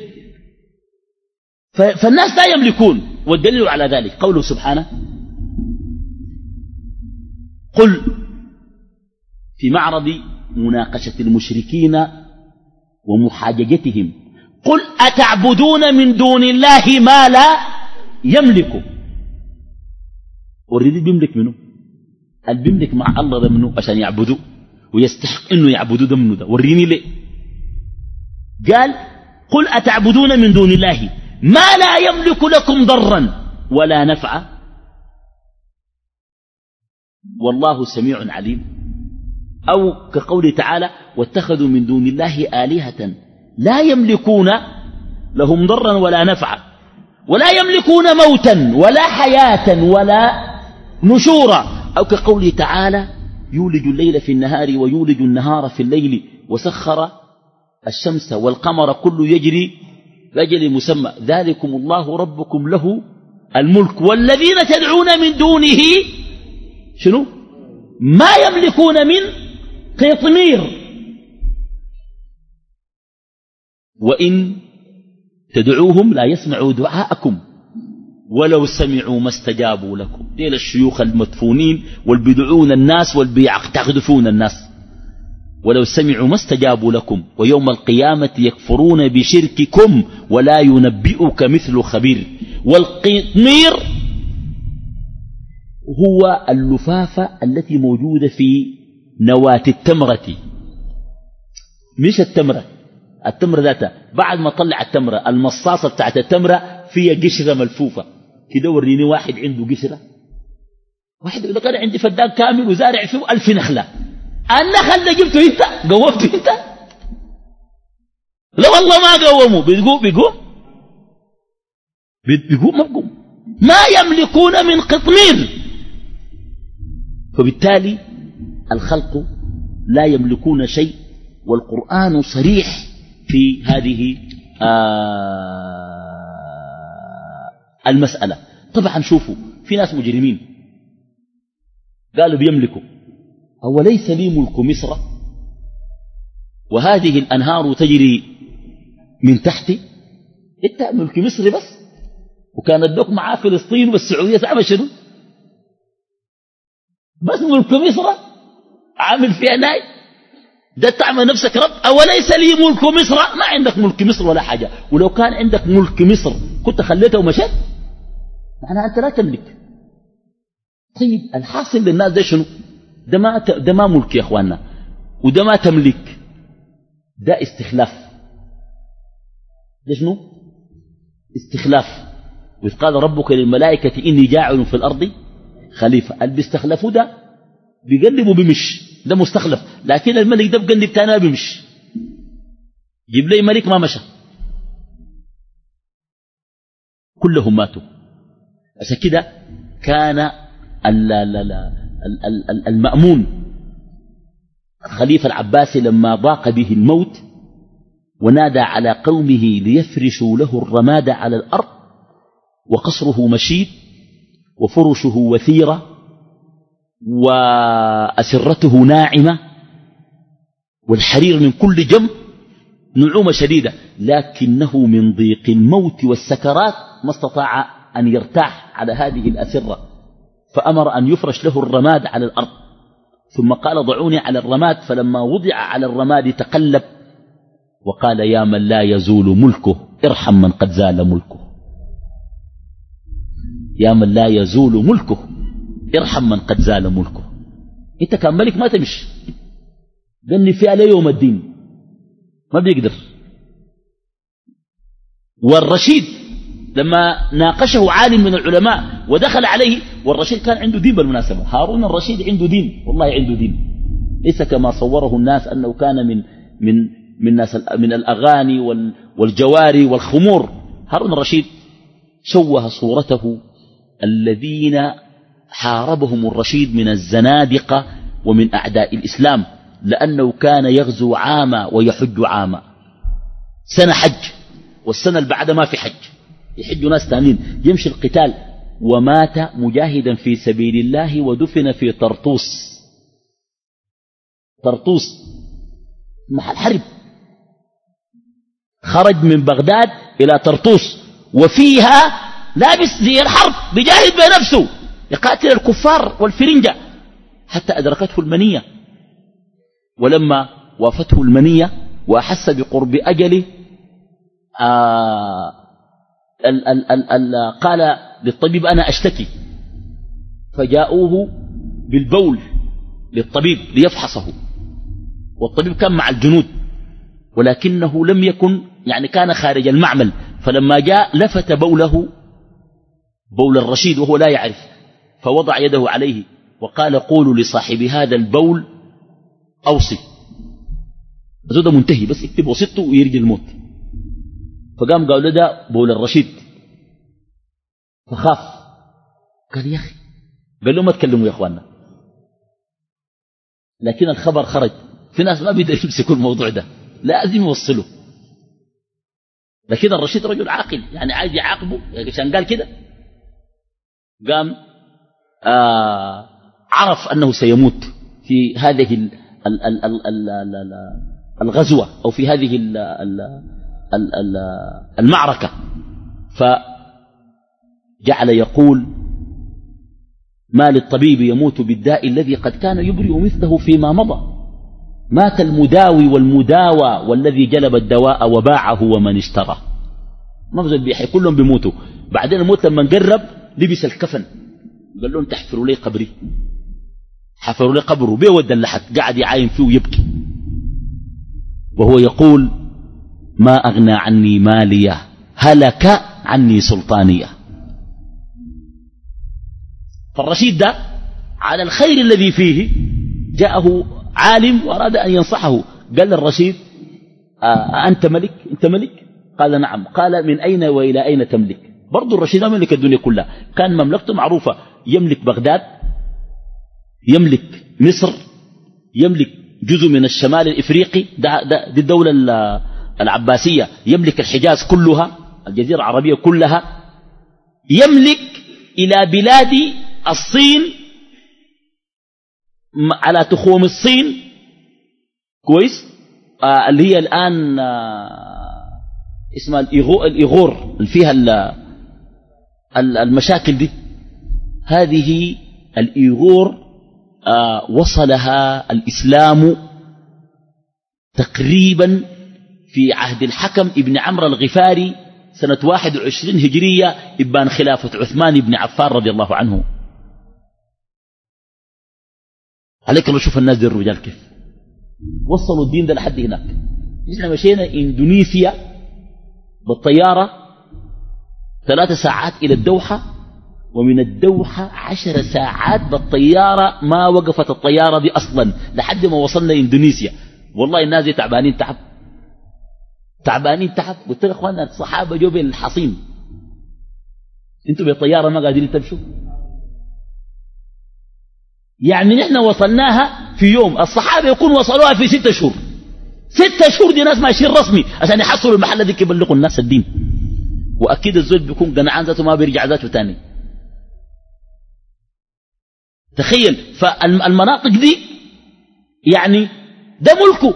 Speaker 1: فالناس لا يملكون، والدليل على ذلك قوله سبحانه قل في معرض مناقشة المشركين ومحاججتهم قل أتعبدون من دون الله ما لا يملك. والرد بيملك منه؟ اللي بيملك مع الله ده منه عشان يعبدوه ويستحق انه يعبدوه ده منه ده. وريني ليه؟ قال قل أتعبدون من دون الله ما لا يملك لكم ضرا ولا نفعا والله سميع عليم. أو كقوله تعالى واتخذوا من دون الله آلهة لا يملكون لهم ضرا ولا نفعا ولا يملكون موتا ولا حياة ولا نشورا. أو كقوله تعالى يولج الليل في النهار ويولج النهار في الليل وسخر الشمس والقمر كل يجري بأجل مسمى ذلكم الله ربكم له الملك والذين تدعون من دونه شنو ما يملكون من قطمير وإن تدعوهم لا يسمعوا دعاءكم ولو سمعوا ما استجابوا لكم. ديل الشيوخ المدفونين والبدعون الناس والبيعتقدفون الناس. ولو سمعوا ما استجابوا لكم ويوم القيامة يكفرون بشرككم ولا ينبئك مثل خبير. والقطمير هو اللفافة التي موجودة في نواة التمرة، مش التمرة، التمرة ذاتها بعد ما طلع التمرة المصاصة بتاعت التمرة فيها قشرة ملفوفة كده. وريني واحد عنده قشرة، واحد يقول لك أنا عندي فدان كامل وزارع فيه ألف نخلة، النخل ده جبته انت قومته انت؟ لا والله ما قوموا. بيقوم بيقوم بيقوم ما بيقوم. ما يملكون من قطمير. فبالتالي الخلق لا يملكون شيء، والقرآن صريح في هذه آه المسألة. طبعا شوفوا في ناس مجرمين قالوا بيملكوا. أوليس لي ملك مصر وهذه الأنهار تجري من تحتي؟ انت ملك مصر بس، وكان الدوك معاه فلسطين والسعودية تعمل شنو؟ بس ملك مصر عامل فيها ناي ده تعمل نفسك رب. أوليس لي ملك مصر؟ ما عندك ملك مصر ولا حاجة. ولو كان عندك ملك مصر كنت خليته ومشيت، معناها أنت لا تملك. طيب الحاصل للناس ده شنو؟ ده ما, ده ما ملك يا أخواننا، وده ما تملك، ده استخلاف. ده شنو؟ استخلاف. وإذ قال ربك للملائكة إني جاعل في الأرض خليفة. اللي بيستخلفوا ده بيقلبوا بمش، ده مستخلف. لكن الملك ده بقلب تاني بمش، جيب لي ملك ما مشى، كلهم ماتوا. عشان كده كان المأمون الخليفة العباسي لما ضاق به الموت ونادى على قومه ليفرشوا له الرماد على الأرض وقصره مشيد وفرشه وثيرة وأسرته ناعمة والحرير من كل جنب نعومة شديدة، لكنه من ضيق الموت والسكرات ما استطاع أن يرتاح على هذه الأسرة، فأمر أن يفرش له الرماد على الأرض. ثم قال ضعوني على الرماد، فلما وضع على الرماد تقلب وقال يا من لا يزول ملكه ارحم من قد زال ملكه. يا من لا يزول ملكه ارحم من قد زال ملكه. انت كان ملك ما تمشي، قلني فيها ليوم الدين ما بيقدر. والرشيد لما ناقشه عالم من العلماء ودخل عليه، والرشيد كان عنده دين بالمناسبة، هارون الرشيد عنده دين، والله عنده دين، ليس كما صوره الناس أنه كان من من من ناس من الأغاني والجواري والخمور. هارون الرشيد شوه صورته الذين حاربهم الرشيد من الزنادقة ومن أعداء الإسلام، لأنه كان يغزو عاما ويحج عاما، سنة حج والسنة اللي بعد ما في حج، يحج ناس ثانيين، يمشي القتال. ومات مجاهدا في سبيل الله ودفن في طرطوس. طرطوس محل حرب، خرج من بغداد إلى طرطوس وفيها لابس زي الحرب بجاهد بنفسه يقاتل الكفار والفرنجة حتى أدركته المنية. ولما وافته المنية وأحس بقرب أجله آه ال ال ال ال قال للطبيب أنا أشتكي، فجاءوه بالبول للطبيب ليفحصه، والطبيب كان مع الجنود ولكنه لم يكن يعني كان خارج المعمل، فلما جاء لفت بوله بول الرشيد وهو لا يعرف، فوضع يده عليه وقال قولوا لصاحب هذا البول أوصي. هذا منتهي، بس اكتب وصيته ويرجي الموت. فقام قال له ده بول الرشيد، فخاف قال يا أخي، قال له ما تكلموا يا أخواننا. لكن الخبر خرج، في ناس ما بيقدروا يمسكوا الموضوع ده، لازم يوصله. لكن الرشيد رجل عاقل، يعني عايز يعاقبه عشان قال كده، قام آه عرف أنه سيموت في هذه ال ال ال ال ال ال الغزوة أو في هذه ال ال ال المعركة، فجعل يقول: ما للطبيب يموت بالداء الذي قد كان يبرئ مثله فيما مضى، مات المداوي والمداوى والذي جلب الدواء وباعه ومن اشترى. ما بزل بيحي كلهم بيموتوا. بعدين الموت لما قرب لبس الكفن، قال لهم تحفروا لي قبري، حفروا لي قبره بيود اللحد، قاعد يعاين فيه ويبكي وهو يقول: ما أغنى عني مالية، هلك عني سلطانية. فالرشيد ده على الخير الذي فيه جاءه عالم وأراد أن ينصحه، قال للرشيد: آه أنت ملك؟ أنت ملك؟ قال: نعم. قال: من أين وإلى أين تملك؟ برضو الرشيد ما ملك الدنيا كلها، كان مملكته معروفة، يملك بغداد، يملك مصر، يملك جزء من الشمال الإفريقي، ده ده دي الدولة العباسية، يملك الحجاز كلها، الجزيرة العربية كلها، يملك إلى بلاد الصين على تخوم الصين، كويس، آه اللي هي الآن آه اسمها الإيغور اللي فيها المشاكل دي. هذه الإيغور آه وصلها الإسلام تقريبا في عهد الحكم ابن عمرو الغفاري سنة واحد وعشرين هجرية، إبان خلافة عثمان بن عفان رضي الله عنه. عليك لو شوف الناس دي الرجال كيف وصلوا الدين ده لحد هناك. نحن مشينا إندونيسيا بالطيارة ثلاث ساعات إلى الدوحة، ومن الدوحة عشر ساعات بالطيارة، ما وقفت الطيارة دي أصلا لحد ما وصلنا إندونيسيا. والله الناس دي تعبانين تعب، تعبانين تعب. قلت لك أخوانا الصحابة جو بين الحصين، انتوا بالطيارة ما قادرين تمشوا. يعني نحن وصلناها في يوم، الصحابة يكون وصلوها في ستة شهور. ستة شهور دي ناس ماشيين رسمي عشان يحصلوا المحل دي يبلغوا الناس الدين. وأكيد الزول بيكون قنعان ذاته ما بيرجع ذاته تاني. تخيل، فالمناطق دي يعني ده ملكه.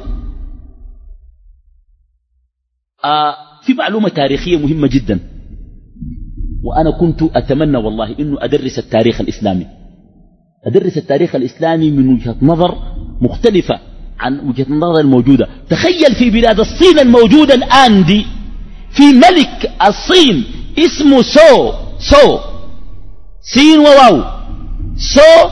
Speaker 1: آه في معلومة تاريخية مهمة جدا، وأنا كنت أتمنى والله إنه أدرس التاريخ الإسلامي، أدرس التاريخ الإسلامي من وجهة نظر مختلفة عن وجهة النظر الموجودة. تخيل في بلاد الصين الموجودة الآن دي، في ملك الصين اسمه سو سو سين وواو سو،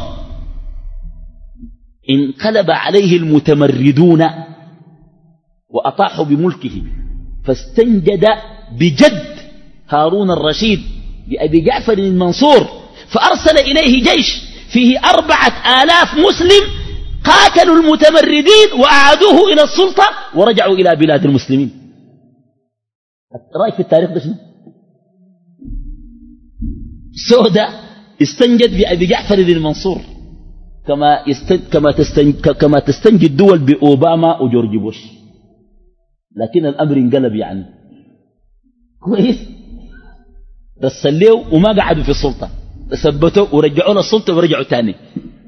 Speaker 1: انقلب عليه المتمردون وأطاحوا بملكه، فاستنجد بجد هارون الرشيد بأبي جعفر المنصور، فأرسل إليه جيش فيه أربعة آلاف مسلم قاتلوا المتمردين وأعادوه إلى السلطة ورجعوا إلى بلاد المسلمين. رأيك في التاريخ ده شنو؟ سودة استنجد بأبي جعفر المنصور كما كما تستنجد كما تستنجد الدول بأوباما وجورج بوش، لكن الأمر انقلب يعني كويس. رسلوا وما قعدوا في السلطة، ثبتوا ورجعوا للسلطة ورجعوا تاني.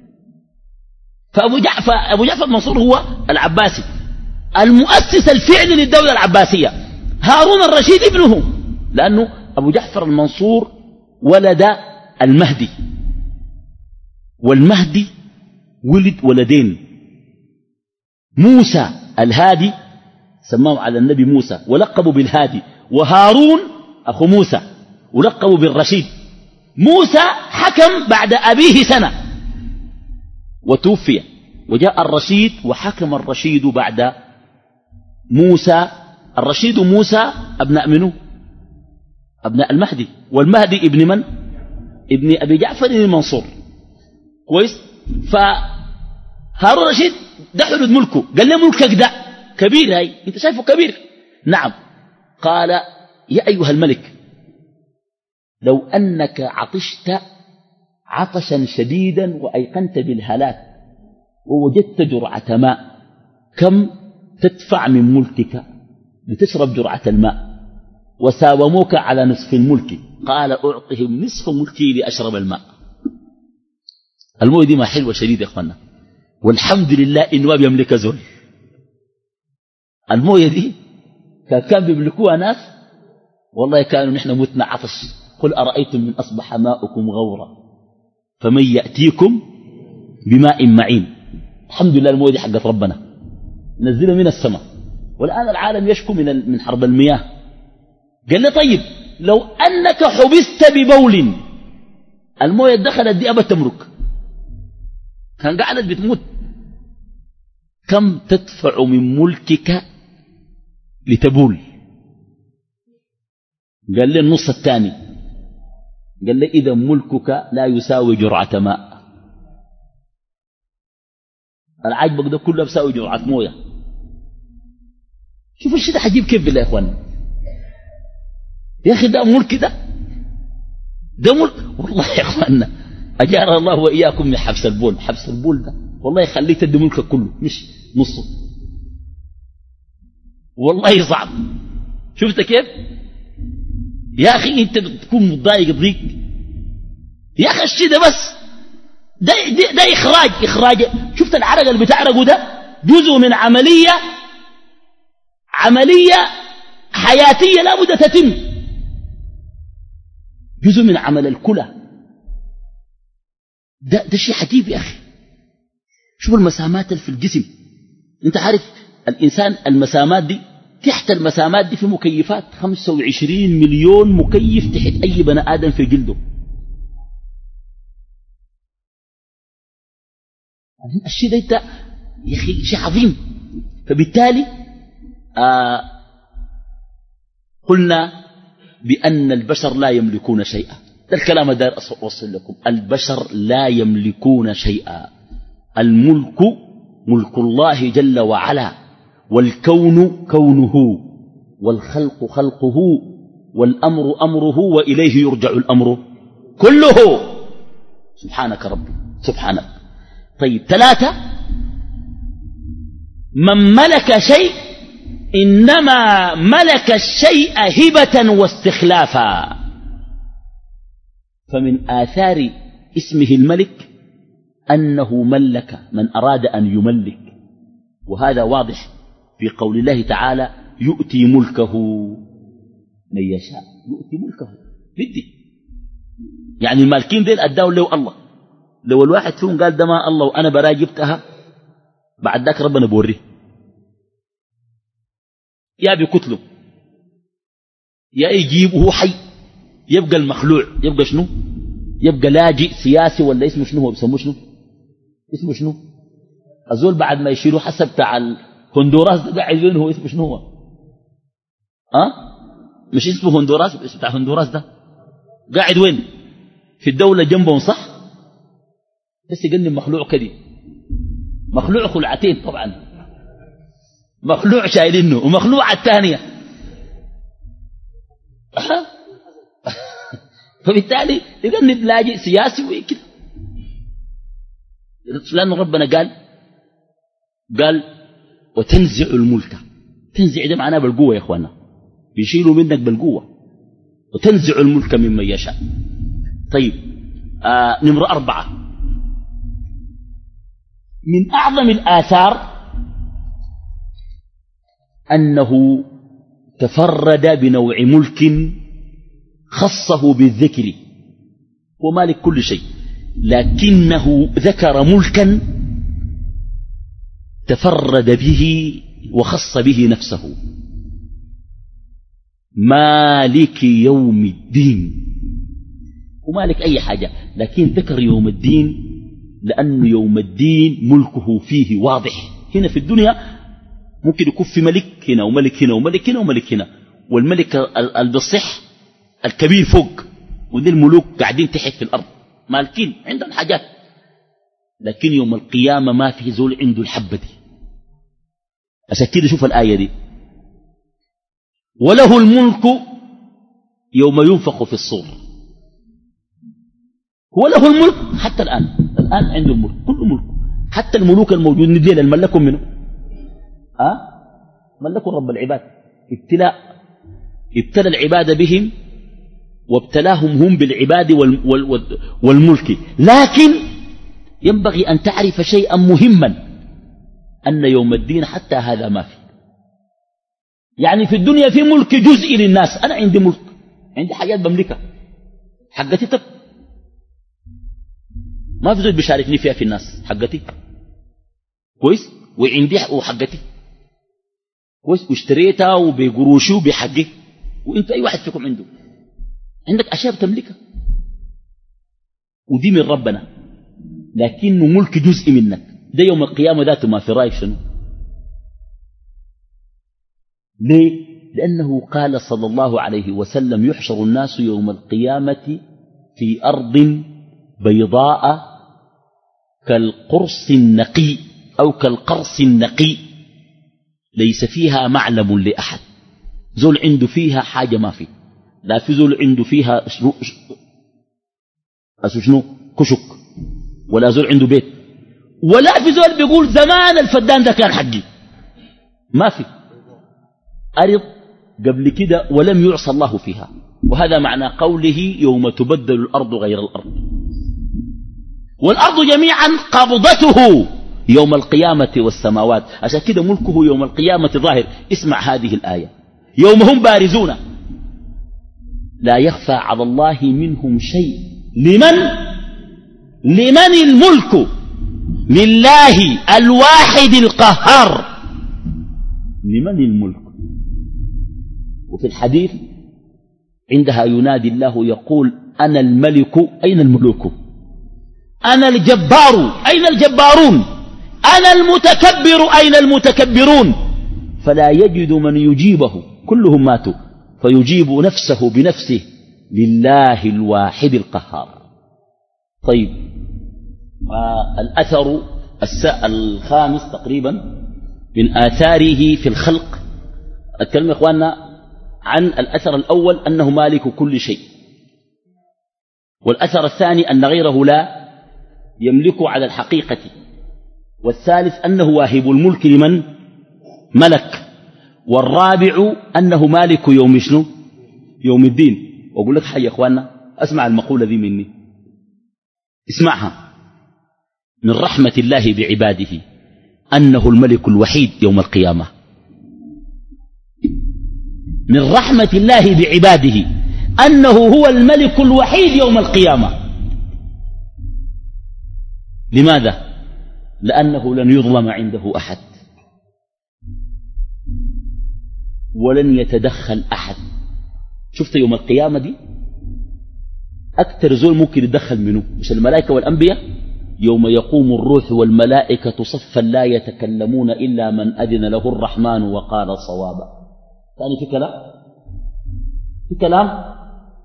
Speaker 1: فأبو جعفر أبو جعفر المنصور هو العباسي المؤسس الفعلي للدولة العباسية، هارون الرشيد ابنه، لأنه أبو جعفر المنصور ولد المهدي، والمهدي ولد ولدين، موسى الهادي سماه على النبي موسى ولقبوا بالهادي، وهارون أخو موسى ولقبوا بالرشيد. موسى حكم بعد أبيه سنة وتوفي، وجاء الرشيد وحكم الرشيد بعد موسى. الرشيد وموسى أبناء منه؟ أبناء المهدي، والمهدي ابن من؟ ابن أبي جعفر المنصور، كويس. فهارون الرشيد ده حدود ملكه، قال له ملكك ده كبير، هاي انت شايفه كبير؟ نعم. قال: يا أيها الملك، لو أنك عطشت عطشا شديدا وأيقنت بالهلاك ووجدت جرعة ماء، كم تدفع من ملكك لتشرب جرعة الماء وساوموك على نصف الملك، قال أعطهم نصف ملكي لأشرب الماء. الموية دي ما حلوة شديدة يا أخوانا، والحمد لله إنه ما بيملك زول. الموية دي كان كان بيملكوها ناس والله كانوا نحن متنا عطش. قل أرأيتم من أصبح ماؤكم غورا فمن يأتيكم بماء معين. الحمد لله الموية دي حقت ربنا نزلها من السماء، والآن العالم يشكو من من حرب المياه. قال لي طيب لو أنك حبست ببول، الموية دخلت دي أبا تمرك، كان قعدت بتموت، كم تدفع من ملكك لتبول؟ قال لي النص الثاني. قال لي إذا ملكك لا يساوي جرعة ماء. العجبك ده كله بيساوي جرعة موية. شوف الشيء ده حجيب كيف بالله يا اخوانا. يا اخي ده ملك، ده ده ملك والله يا اخوانا. اجار الله واياكم من حبس البول. حبس البول ده والله يخليك تدي ملكك كله مش نصه، والله صعب. شفت كيف يا اخي؟ انت بتكون متضايق ضيق يا اخي. الشيء ده بس ده, ده, ده اخراج اخراج شفت العرق اللي بتعرقه ده جزء من عمليه عمليه حياتيه لا بد تتم، جزء من عمل الكلى. ده ده شيء عجيب يا اخي. شوف المسامات اللي في الجسم. انت عارف الانسان المسامات دي، تحت المسامات دي في مكيفات، خمسة وعشرين مليون مكيف تحت اي بني ادم في جلده. الشيء ده انت يا اخي شيء عظيم. فبالتالي آه قلنا بأن البشر لا يملكون شيئا. ده الكلام دار أوصل لكم. البشر لا يملكون شيئا. الملك ملك الله جل وعلا، والكون كونه، والخلق خلقه، والأمر أمره، وإليه يرجع الأمر كله. سبحانك ربي سبحانك. طيب ثلاثة، من ملك شيء إنما ملك الشيء هبة واستخلافا. فمن آثار اسمه الملك أنه ملك من أراد أن يملك، وهذا واضح في قول الله تعالى يؤتي ملكه من يشاء. يؤتي ملكه بدي يعني المالكين دين أداوا له الله. لو الواحد فيهم قال ده ما الله وأنا براجبتها، بعد ذاك ربنا بوريه يا بيقتله يا يجيبه حي، يبقى المخلوع، يبقى شنو؟ يبقى لاجئ سياسي ولا اسمه شنو؟ هو بيسموه شنو؟ اسمه شنو؟ الزول بعد ما يشيلوا حسب بتاع الهندوراس ده قاعد وين هو؟ اسمه شنو هو؟ أه؟ مش اسمه هندوراس، اسمه بتاع هندوراس ده قاعد وين؟ في الدولة جنبهم صح؟ بس يقلم مخلوع كده، مخلوع خلعتين طبعا، مخلوع شايلينه ومخلوع الثانية. فبالتالي يقلب لاجئ سياسي وكده، لأن ربنا قال قال وتنزع الملك. تنزع ده معناه بالقوة يا اخوانا، بيشيلوا منك بالقوة. وتنزع الملك ممن يشاء. طيب آه نمرة أربعة، من أعظم الآثار أنه تفرد بنوع ملك خصه بالذكر. هو مالك كل شيء، لكنه ذكر ملكا تفرد به وخص به نفسه. مالك يوم الدين. ومالك أي حاجة، لكن ذكر يوم الدين لأن يوم الدين ملكه فيه واضح. هنا في الدنيا ممكن يكون في ملك هنا وملك هنا وملك هنا وملك هنا، والملك البصح الكبير فوق، ودي الملوك قاعدين تحت في الأرض مالكين عندهم حاجات. لكن يوم القيامة ما في زول عنده الحبة دي. عشان كده شوف الآية دي، وله الملك يوم ينفخ في الصور. هو له الملك حتى الآن، الآن عنده الملك، كل ملك، حتى الملوك الموجودين دي الملكهم منه. أه؟ ملكوا رب العباد. ابتلاء، ابتلى العباد بهم وابتلاهم هم بالعباد والملك. لكن ينبغي أن تعرف شيئا مهما، أن يوم الدين حتى هذا ما في. يعني في الدنيا في ملك جزئي للناس. أنا عندي ملك، عندي حاجات بملكها، حقتي تب ما في زول بيشاركني فيها في الناس، حقتي كويس، وعندي وحقتي كويس، واشتريتها وبقروشي وبحقي، وانت اي واحد فيكم عنده عندك اشياء بتملكها، ودي من ربنا، لكنه ملك جزء منك. ده يوم القيامه ذاته ما في رايك شنو؟ ليه؟ لانه قال صلى الله عليه وسلم: يحشر الناس يوم القيامه في ارض بيضاء كالقرص النقي أو كالقرص النقي ليس فيها معلم لأحد. زول عنده فيها حاجة ما فيه، لا في زول عنده فيها شنو شنو كشك، ولا زول عنده بيت، ولا في زول بيقول زمان الفدان ده كان حقي، ما في. أرض قبل كده ولم يعصى الله فيها. وهذا معنى قوله: يوم تبدل الأرض غير الأرض. والأرض جميعا قبضته يوم القيامة والسماوات، عشان كده ملكه يوم القيامة ظاهر. اسمع هذه الآية: يوم هم بارزون لا يخفى على الله منهم شيء. لمن؟ لمن الملك؟ لله الواحد القهار. لمن الملك؟ وفي الحديث عندها ينادي الله يقول: أنا الملك أين الملوك؟ أنا الجبار أين الجبارون؟ أنا المتكبر أين المتكبرون؟ فلا يجد من يجيبه، كلهم ماتوا، فيجيب نفسه بنفسه: لله الواحد القهار. طيب، آه الأثر الخامس تقريبا من آثاره في الخلق. أتكلم يا إخواننا عن الأثر الأول أنه مالك كل شيء، والأثر الثاني أن غيره لا يملك على الحقيقة، والثالث أنه واهب الملك لمن ملك، والرابع أنه مالك يوم شنو؟ يوم الدين. وأقول لك حاجة يا إخواننا، أسمع المقولة ذي مني، اسمعها: من رحمة الله بعباده أنه الملك الوحيد يوم القيامة. من رحمة الله بعباده أنه هو الملك الوحيد يوم القيامة. لماذا؟ لأنه لن يظلم عنده أحد، ولن يتدخل أحد. شفت يوم القيامة دي أكثر زول ممكن يتدخل منه مش الملائكة والأنبياء. يوم يقوم الروح والملائكة صفا لا يتكلمون إلا من أذن له الرحمن وقال صوابا. ثاني في كلام في كلام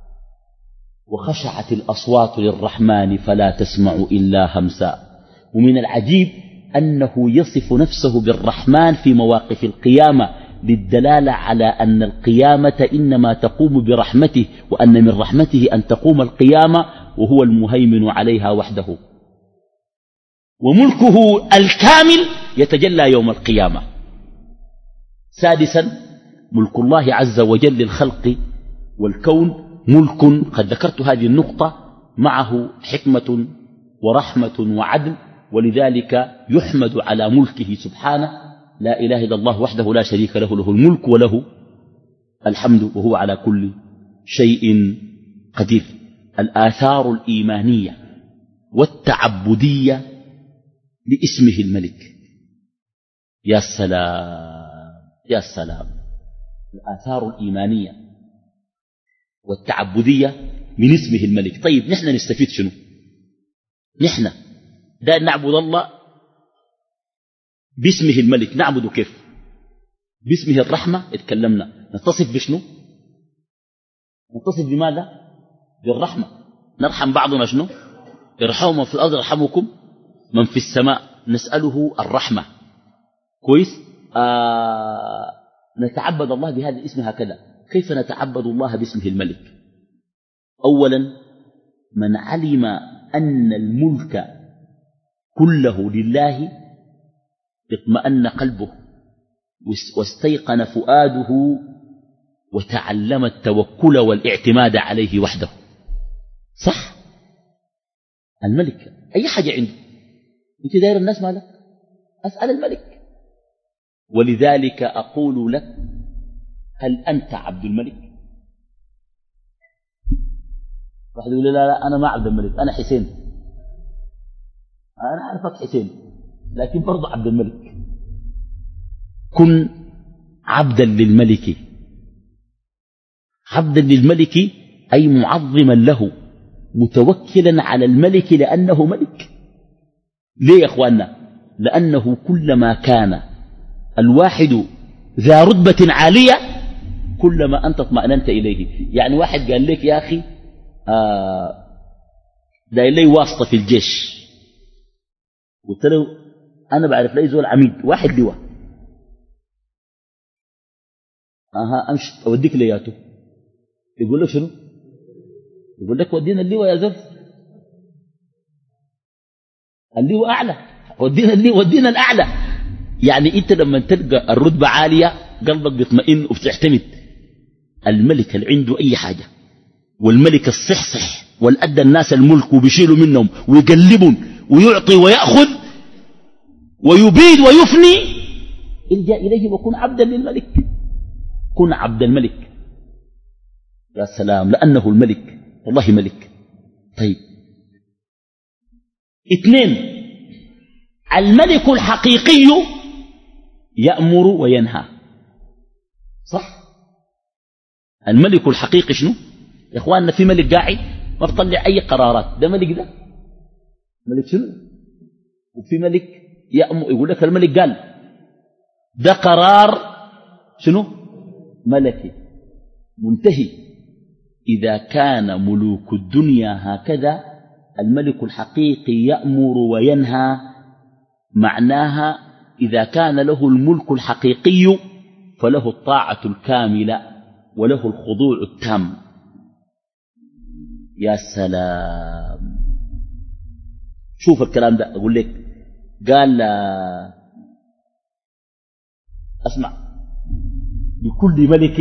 Speaker 1: وخشعت الأصوات للرحمن فلا تسمع إلا همسا. ومن العجيب أنه يصف نفسه بالرحمن في مواقف القيامة للدلالة على أن القيامة إنما تقوم برحمته، وأن من رحمته أن تقوم القيامة وهو المهيمن عليها وحده. وملكه الكامل يتجلى يوم القيامة. سادسا، ملك الله عز وجل للخلق والكون ملك، قد ذكرت هذه النقطة، معه حكمة ورحمة وعدل، ولذلك يحمد على ملكه سبحانه. لا إله إلا الله وحده لا شريك له، له الملك وله الحمد وهو على كل شيء قدير. الآثار الإيمانية والتعبدية لاسمه الملك. يا سلام يا سلام، الآثار الإيمانية والتعبدية من اسمه الملك. طيب نحن نستفيد شنو؟ نحن دا نعبد الله باسمه الملك. نعبده كيف؟ باسمه الرحمة اتكلمنا، نتصف بشنو؟ نتصف بماذا؟ بالرحمة. نرحم بعضنا شنو؟ ارحموا من في الأرض يرحمكم من في السماء. نسأله الرحمة. كويس؟ آه نتعبد الله بهذا الاسم هكذا. كيف نتعبد الله باسمه الملك؟ أولا، من علم أن الملك كله لله اطمأن قلبه واستيقن فؤاده وتعلم التوكل والاعتماد عليه وحده. صح؟ الملك أي حاجة عنده، أنت داير الناس مالك؟ أسأل الملك. ولذلك أقول لك هل أنت عبد الملك؟ واحد يقول لي لا لا أنا ما عبد الملك، أنا حسين، أنا أعرفك حسين لكن برضه عبد الملك. كن عبدا للملك، عبدا للملك أي معظما له، متوكلا على الملك لأنه ملك. ليه يا أخواننا؟ لأنه كلما كان الواحد ذا رتبة عالية كلما أنت اطمأننت إليه. يعني واحد قال لك يا أخي آه داير لي واسطة في الجيش، قلت له أنا بعرف لي زول عميد واحد لواء، أها أمشي أوديك لياته، يقول لك شنو؟ يقول لك ودينا اللواء يا زول، اللواء أعلى، ودينا اللواء، ودينا الأعلى. يعني أنت لما تلقى الرتبة عالية قلبك بيطمئن وبتعتمد. الملك اللي عنده أي حاجة، والملك الصحصح والأدى الناس الملك وبيشيلوا منهم ويقلبون ويعطي ويأخذ ويبيد ويفني، الجأ إليه وكن عبدا للملك. كن عبد الملك. يا سلام، لأنه الملك، والله ملك. طيب اثنين، الملك الحقيقي يأمر وينهى. صح؟ الملك الحقيقي شنو يا اخواننا؟ في ملك قاعد ما بطلع اي قرارات، ده ملك، ده ملك شنو؟ وفي ملك يأمر، يقول لك الملك قال ده قرار شنو؟ ملكي منتهي. إذا كان ملوك الدنيا هكذا، الملك الحقيقي يأمر وينهى، معناها إذا كان له الملك الحقيقي فله الطاعة الكاملة وله الخضوع التام. يا سلام، شوف الكلام ده. أقول لك قال أسمع، لكل ملك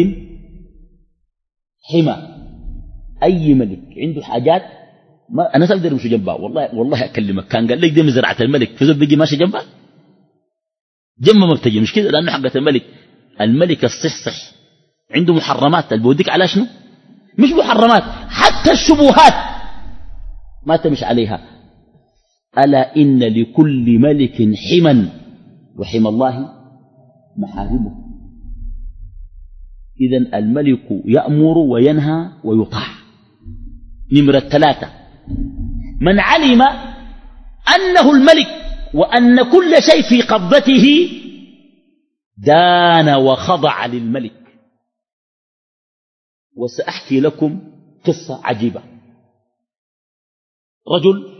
Speaker 1: حمى. أي ملك عنده حاجات ما أنا أقدر مش جنبها، والله والله أكلمك. كان قال لك دي مزرعة الملك، فزول بيجي ماشي جنبها، جنبها ما بتجي، مش كده؟ لأنه حقة الملك. الملك الصحصح عنده محرمات، اللي بوديك على شنو؟ مش محرمات، حتى الشبهات ما تمش عليها. ألا إن لكل ملك حما وحمى الله محارمه. إذن الملك يأمر وينهى ويطاع. نمرة ثلاثة، من علم أنه الملك وأن كل شيء في قبضته دان وخضع للملك. وسأحكي لكم قصة عجيبة. رجل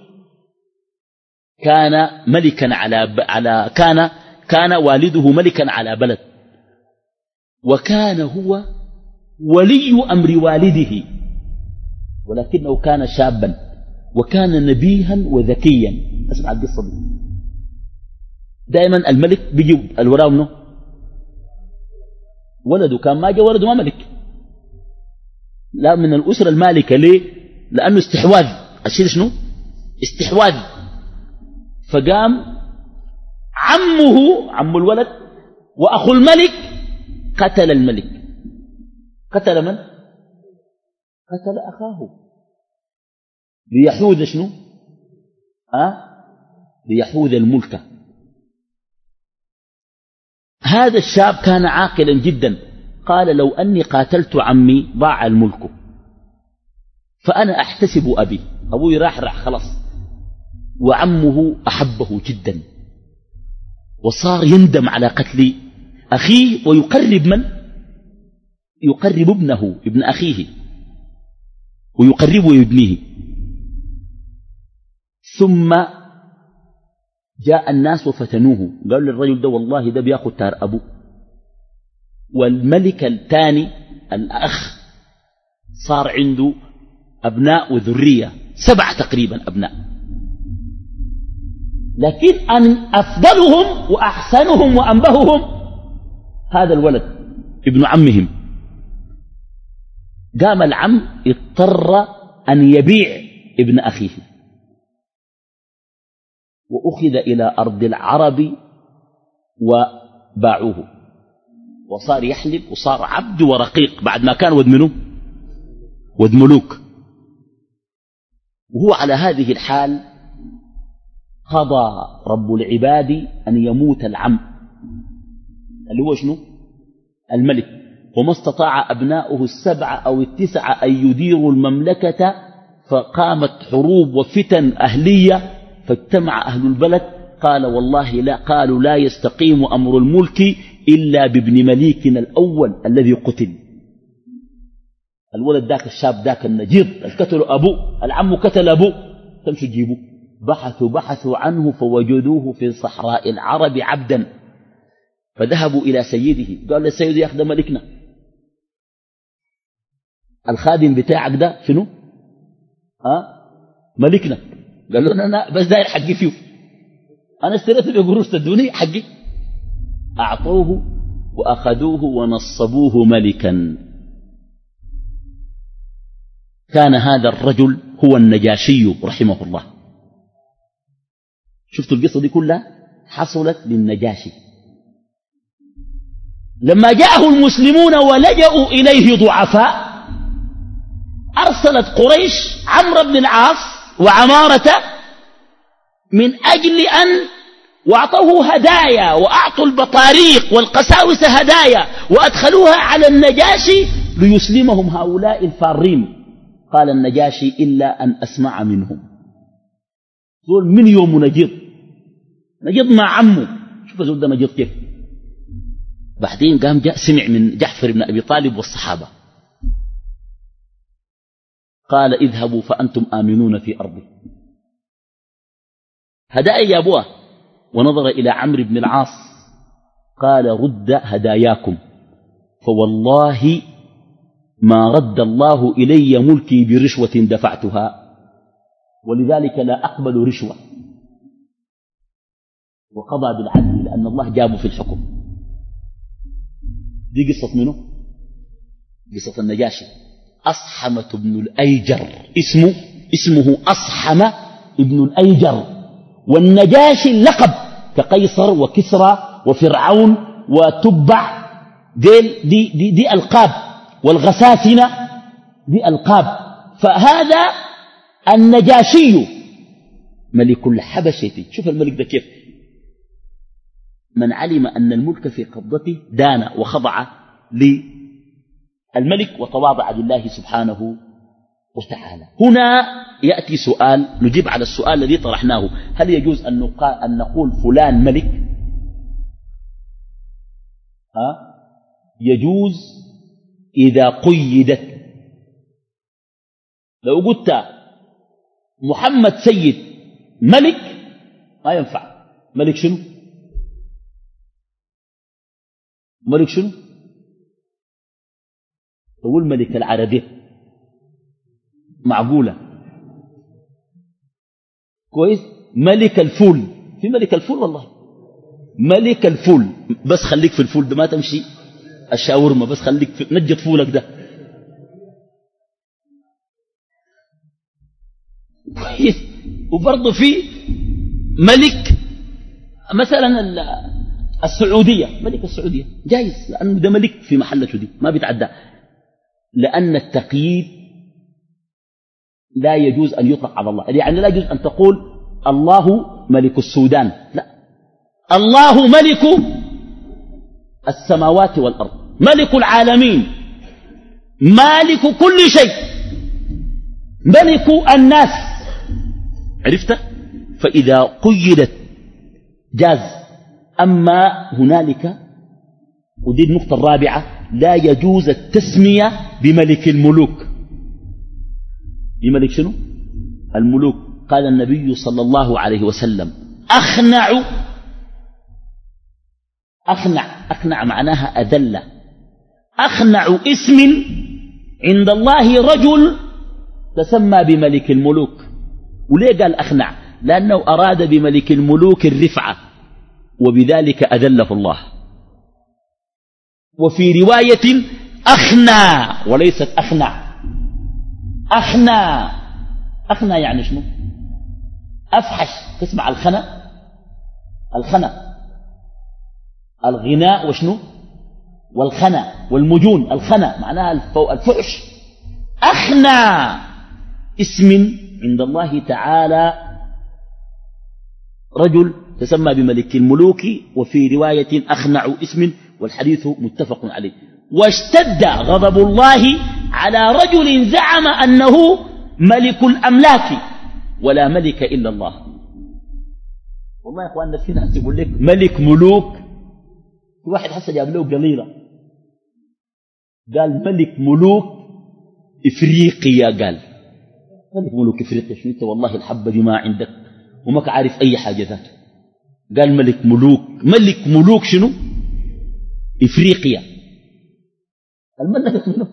Speaker 1: كان ملكا على على كان كان والده ملكا على بلد، وكان هو ولي أمر والده، ولكنه كان شابا وكان نبيها وذكيا. اسمع القصة دي. دائما الملك بيجي الوراء منه ولده، كان ما جاء ولده ما ملك، لا من الأسرة المالكة. ليه؟ لأنه استحواذ. الشيء شنو؟ استحواذ. فقام عمه، عم الولد وأخو الملك، قتل الملك. قتل من؟ قتل أخاه ليحوذ شنو؟ أه؟ ليحوذ الملك. هذا الشاب كان عاقلا جدا، قال لو أني قاتلت عمي ضاع الملك، فأنا أحتسب أبي. أبوي راح راح خلاص. وعمه أحبه جدا، وصار يندم على قتل أخيه ويقرب من؟ يقرب ابنه، ابن أخيه، ويقربه يبنيه. ثم جاء الناس وفتنوه، قالوا للرجل ده والله ده بياخذ تار أبوه. والملك الثاني الأخ صار عنده أبناء وذرية، سبعة تقريبا أبناء، لكن أن أفضلهم وأحسنهم وأنبههم هذا الولد ابن عمهم. قام العم اضطر أن يبيع ابن أخيه وأخذ إلى أرض العرب وباعوه وصار يحلب وصار عبد ورقيق بعد ما كان ود منه ود ملوك. وهو على هذه الحال قضى رب العباد أن يموت العم اللي هو شنو الملك، وما استطاع أبناؤه السبعة أو التسعة أن يديروا المملكة، فقامت حروب وفتن أهلية، فاجتمع أهل البلد قال والله لا، قالوا لا يستقيم أمر الملك إلا بابن مليكنا الأول الذي قتل. الولد ذاك الشاب ذاك النجير قتلوا أبوه، العم قتل أبوه، تمشوا تجيبوه. بحثوا بحثوا عنه فوجدوه في صحراء العرب عبدا، فذهبوا إلى سيده قال للسيد يا أخي ملكنا، الخادم بتاعك ده شنو ها ملكنا. قال له أنا بس داير حقي فيه، أنا اشتريته بقروش تدوني حقي. أعطوه وأخذوه ونصبوه ملكا. كان هذا الرجل هو النجاشي رحمه الله. شفتوا القصة دي كلها حصلت للنجاشي. لما جاءه المسلمون ولجأوا إليه ضعفاء، أرسلت قريش عمرو بن العاص وعمارة من أجل أن وأعطوه هدايا، وأعطوا البطاريق والقساوسة هدايا وأدخلوها على النجاشي ليسلمهم هؤلاء الفارين. قال النجاشي إلا أن أسمع منهم. زول من يوم نجيض نجيض مع عمه، شوف زول ده نجيض كيف. بعدين قام جاء سمع من جعفر بن أبي طالب والصحابة، قال اذهبوا فأنتم آمنون في أرضي. هدايا يا أبوه. ونظر إلى عمرو بن العاص قال رد هداياكم، فوالله ما رد الله إلي ملكي برشوة دفعتها، ولذلك لا أقبل رشوة. وقضى بالعدل لأن الله جابه في الحكم. دي قصة منه؟ قصة النجاشي. أصحمة بن الأيجر اسمه اسمه أصحمة بن الأيجر، والنجاشي اللقب كقيصر وكسرى وفرعون وتبع، دي, دي, دي, دي ألقاب، والغساسنة دي ألقاب. فهذا النجاشي ملك الحبشة. شوف الملك ده كيف، من علم أن الملك في قبضته دان وخضع للملك وتواضع لله سبحانه وتعالى. هنا يأتي سؤال نجيب على السؤال الذي طرحناه، هل يجوز أن نقول فلان ملك؟ ها؟ يجوز إذا قيدت. لو قلت محمد سيد ملك ما ينفع. ملك شنو؟ ملك شنو؟ تقول ملك العربية معقولة كويس. ملك الفول، في ملك الفول والله ملك الفول، بس خليك في الفول ده ما تمشي الشاورما، بس خليك في نجد فولك ده كويس. وبرضه في ملك مثلا السعودية، ملك السعودية جايز لأنه ده ملك في محلته دي ما بيتعدى، لأن التقييد لا يجوز أن يطلق على الله. يعني لا يجوز أن تقول الله ملك السودان، لا، الله ملك السماوات والأرض، ملك العالمين، مالك كل شيء، ملك الناس. عرفت؟ فإذا قيدت جاز. أما هنالك، ودي النقطة الرابعة، لا يجوز التسمية بملك الملوك. بملك شنو؟ الملوك. قال النبي صلى الله عليه وسلم أخنع، أخنع أخنع معناها أذل، أخنع اسم عند الله رجل تسمى بملك الملوك. وليه قال أخنع؟ لأنه أراد بملك الملوك الرفعة، وبذلك أذله الله. وفي رواية أخنى وليست أخنع. أخنى أخنى يعني شنو؟ أفحش. تسمع الخنا؟ الخنا الغناء وشنو؟ والخنا والمجون. الخنا معناها الفحش. أخنى اسم عند الله تعالى رجل تسمى بملك الملوك، وفي رواية أخنع اسم، والحديث متفق عليه. واشتد غضب الله على رجل زعم أنه ملك الأملاك ولا ملك إلا الله. والله يا أخواننا في ناس يقول لك ملك ملوك. في واحد حسن جاب له قليلة قال ملك ملوك إفريقيا. قال ملك ملوك إفريقيا شنو انت؟ والله الحبة دي ما عندك وما عارف أي حاجة ذات. قال ملك ملوك. ملك ملوك شنو؟ إفريقيا. الملك منه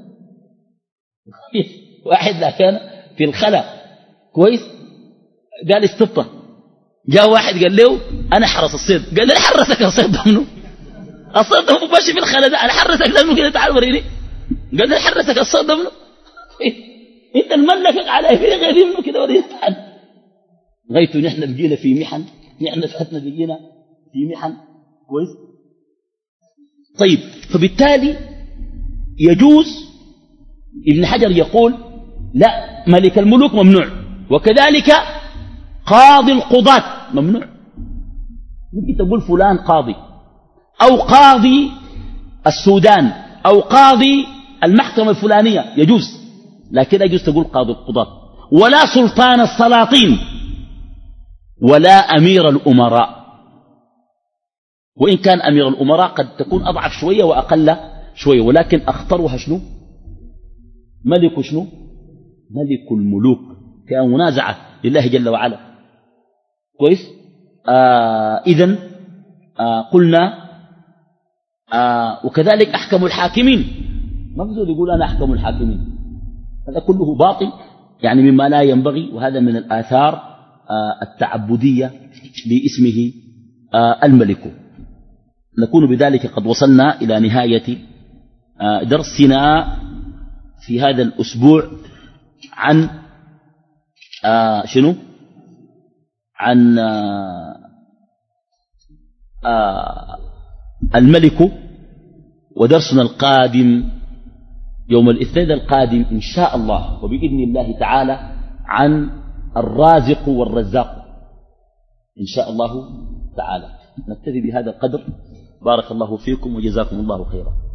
Speaker 1: واحد لا كان في الخلا كويس قال استبطه. جاء واحد قال له أنا حرس الصيد. قال له حرسك الصيد ده منه؟ الصيد ده هو ماشي في الخلا ده. أنا حرسك ده منه كده؟ تعال وريني. قال له حرسك الصيد ده منه؟ انت الملكك على افريقيا دي منه كده وريني تعال. غايته نحن بقينا في محن. نحن فتنا بقينا في محن كويس. طيب فبالتالي يجوز. ابن حجر يقول لا، ملك الملوك ممنوع، وكذلك قاضي القضاة ممنوع. ممكن تقول فلان قاضي أو قاضي السودان أو قاضي المحكمة الفلانية يجوز، لكن يجوز تقول قاضي القضاة. ولا سلطان السلاطين ولا أمير الأمراء. وإن كان أمير الأمراء قد تكون أضعف شوية وأقل شوية، ولكن أخطرها شنو؟ ملك شنو؟ ملك الملوك. كان منازعة لله جل وعلا كويس. آه إذن آه قلنا آه وكذلك أحكم الحاكمين. ما بزول يقول أنا أحكم الحاكمين، هذا كله باطل يعني مما لا ينبغي. وهذا من الآثار آه التعبدية باسمه آه الملك. نكون بذلك قد وصلنا إلى نهاية آه درسنا في هذا الأسبوع عن آه شنو؟ عن آه آه الملك. ودرسنا القادم يوم الاثنين القادم إن شاء الله وبإذن الله تعالى عن الرازق والرزاق إن شاء الله تعالى. نكتفي بهذا القدر. بارك الله فيكم وجزاكم الله خيرا.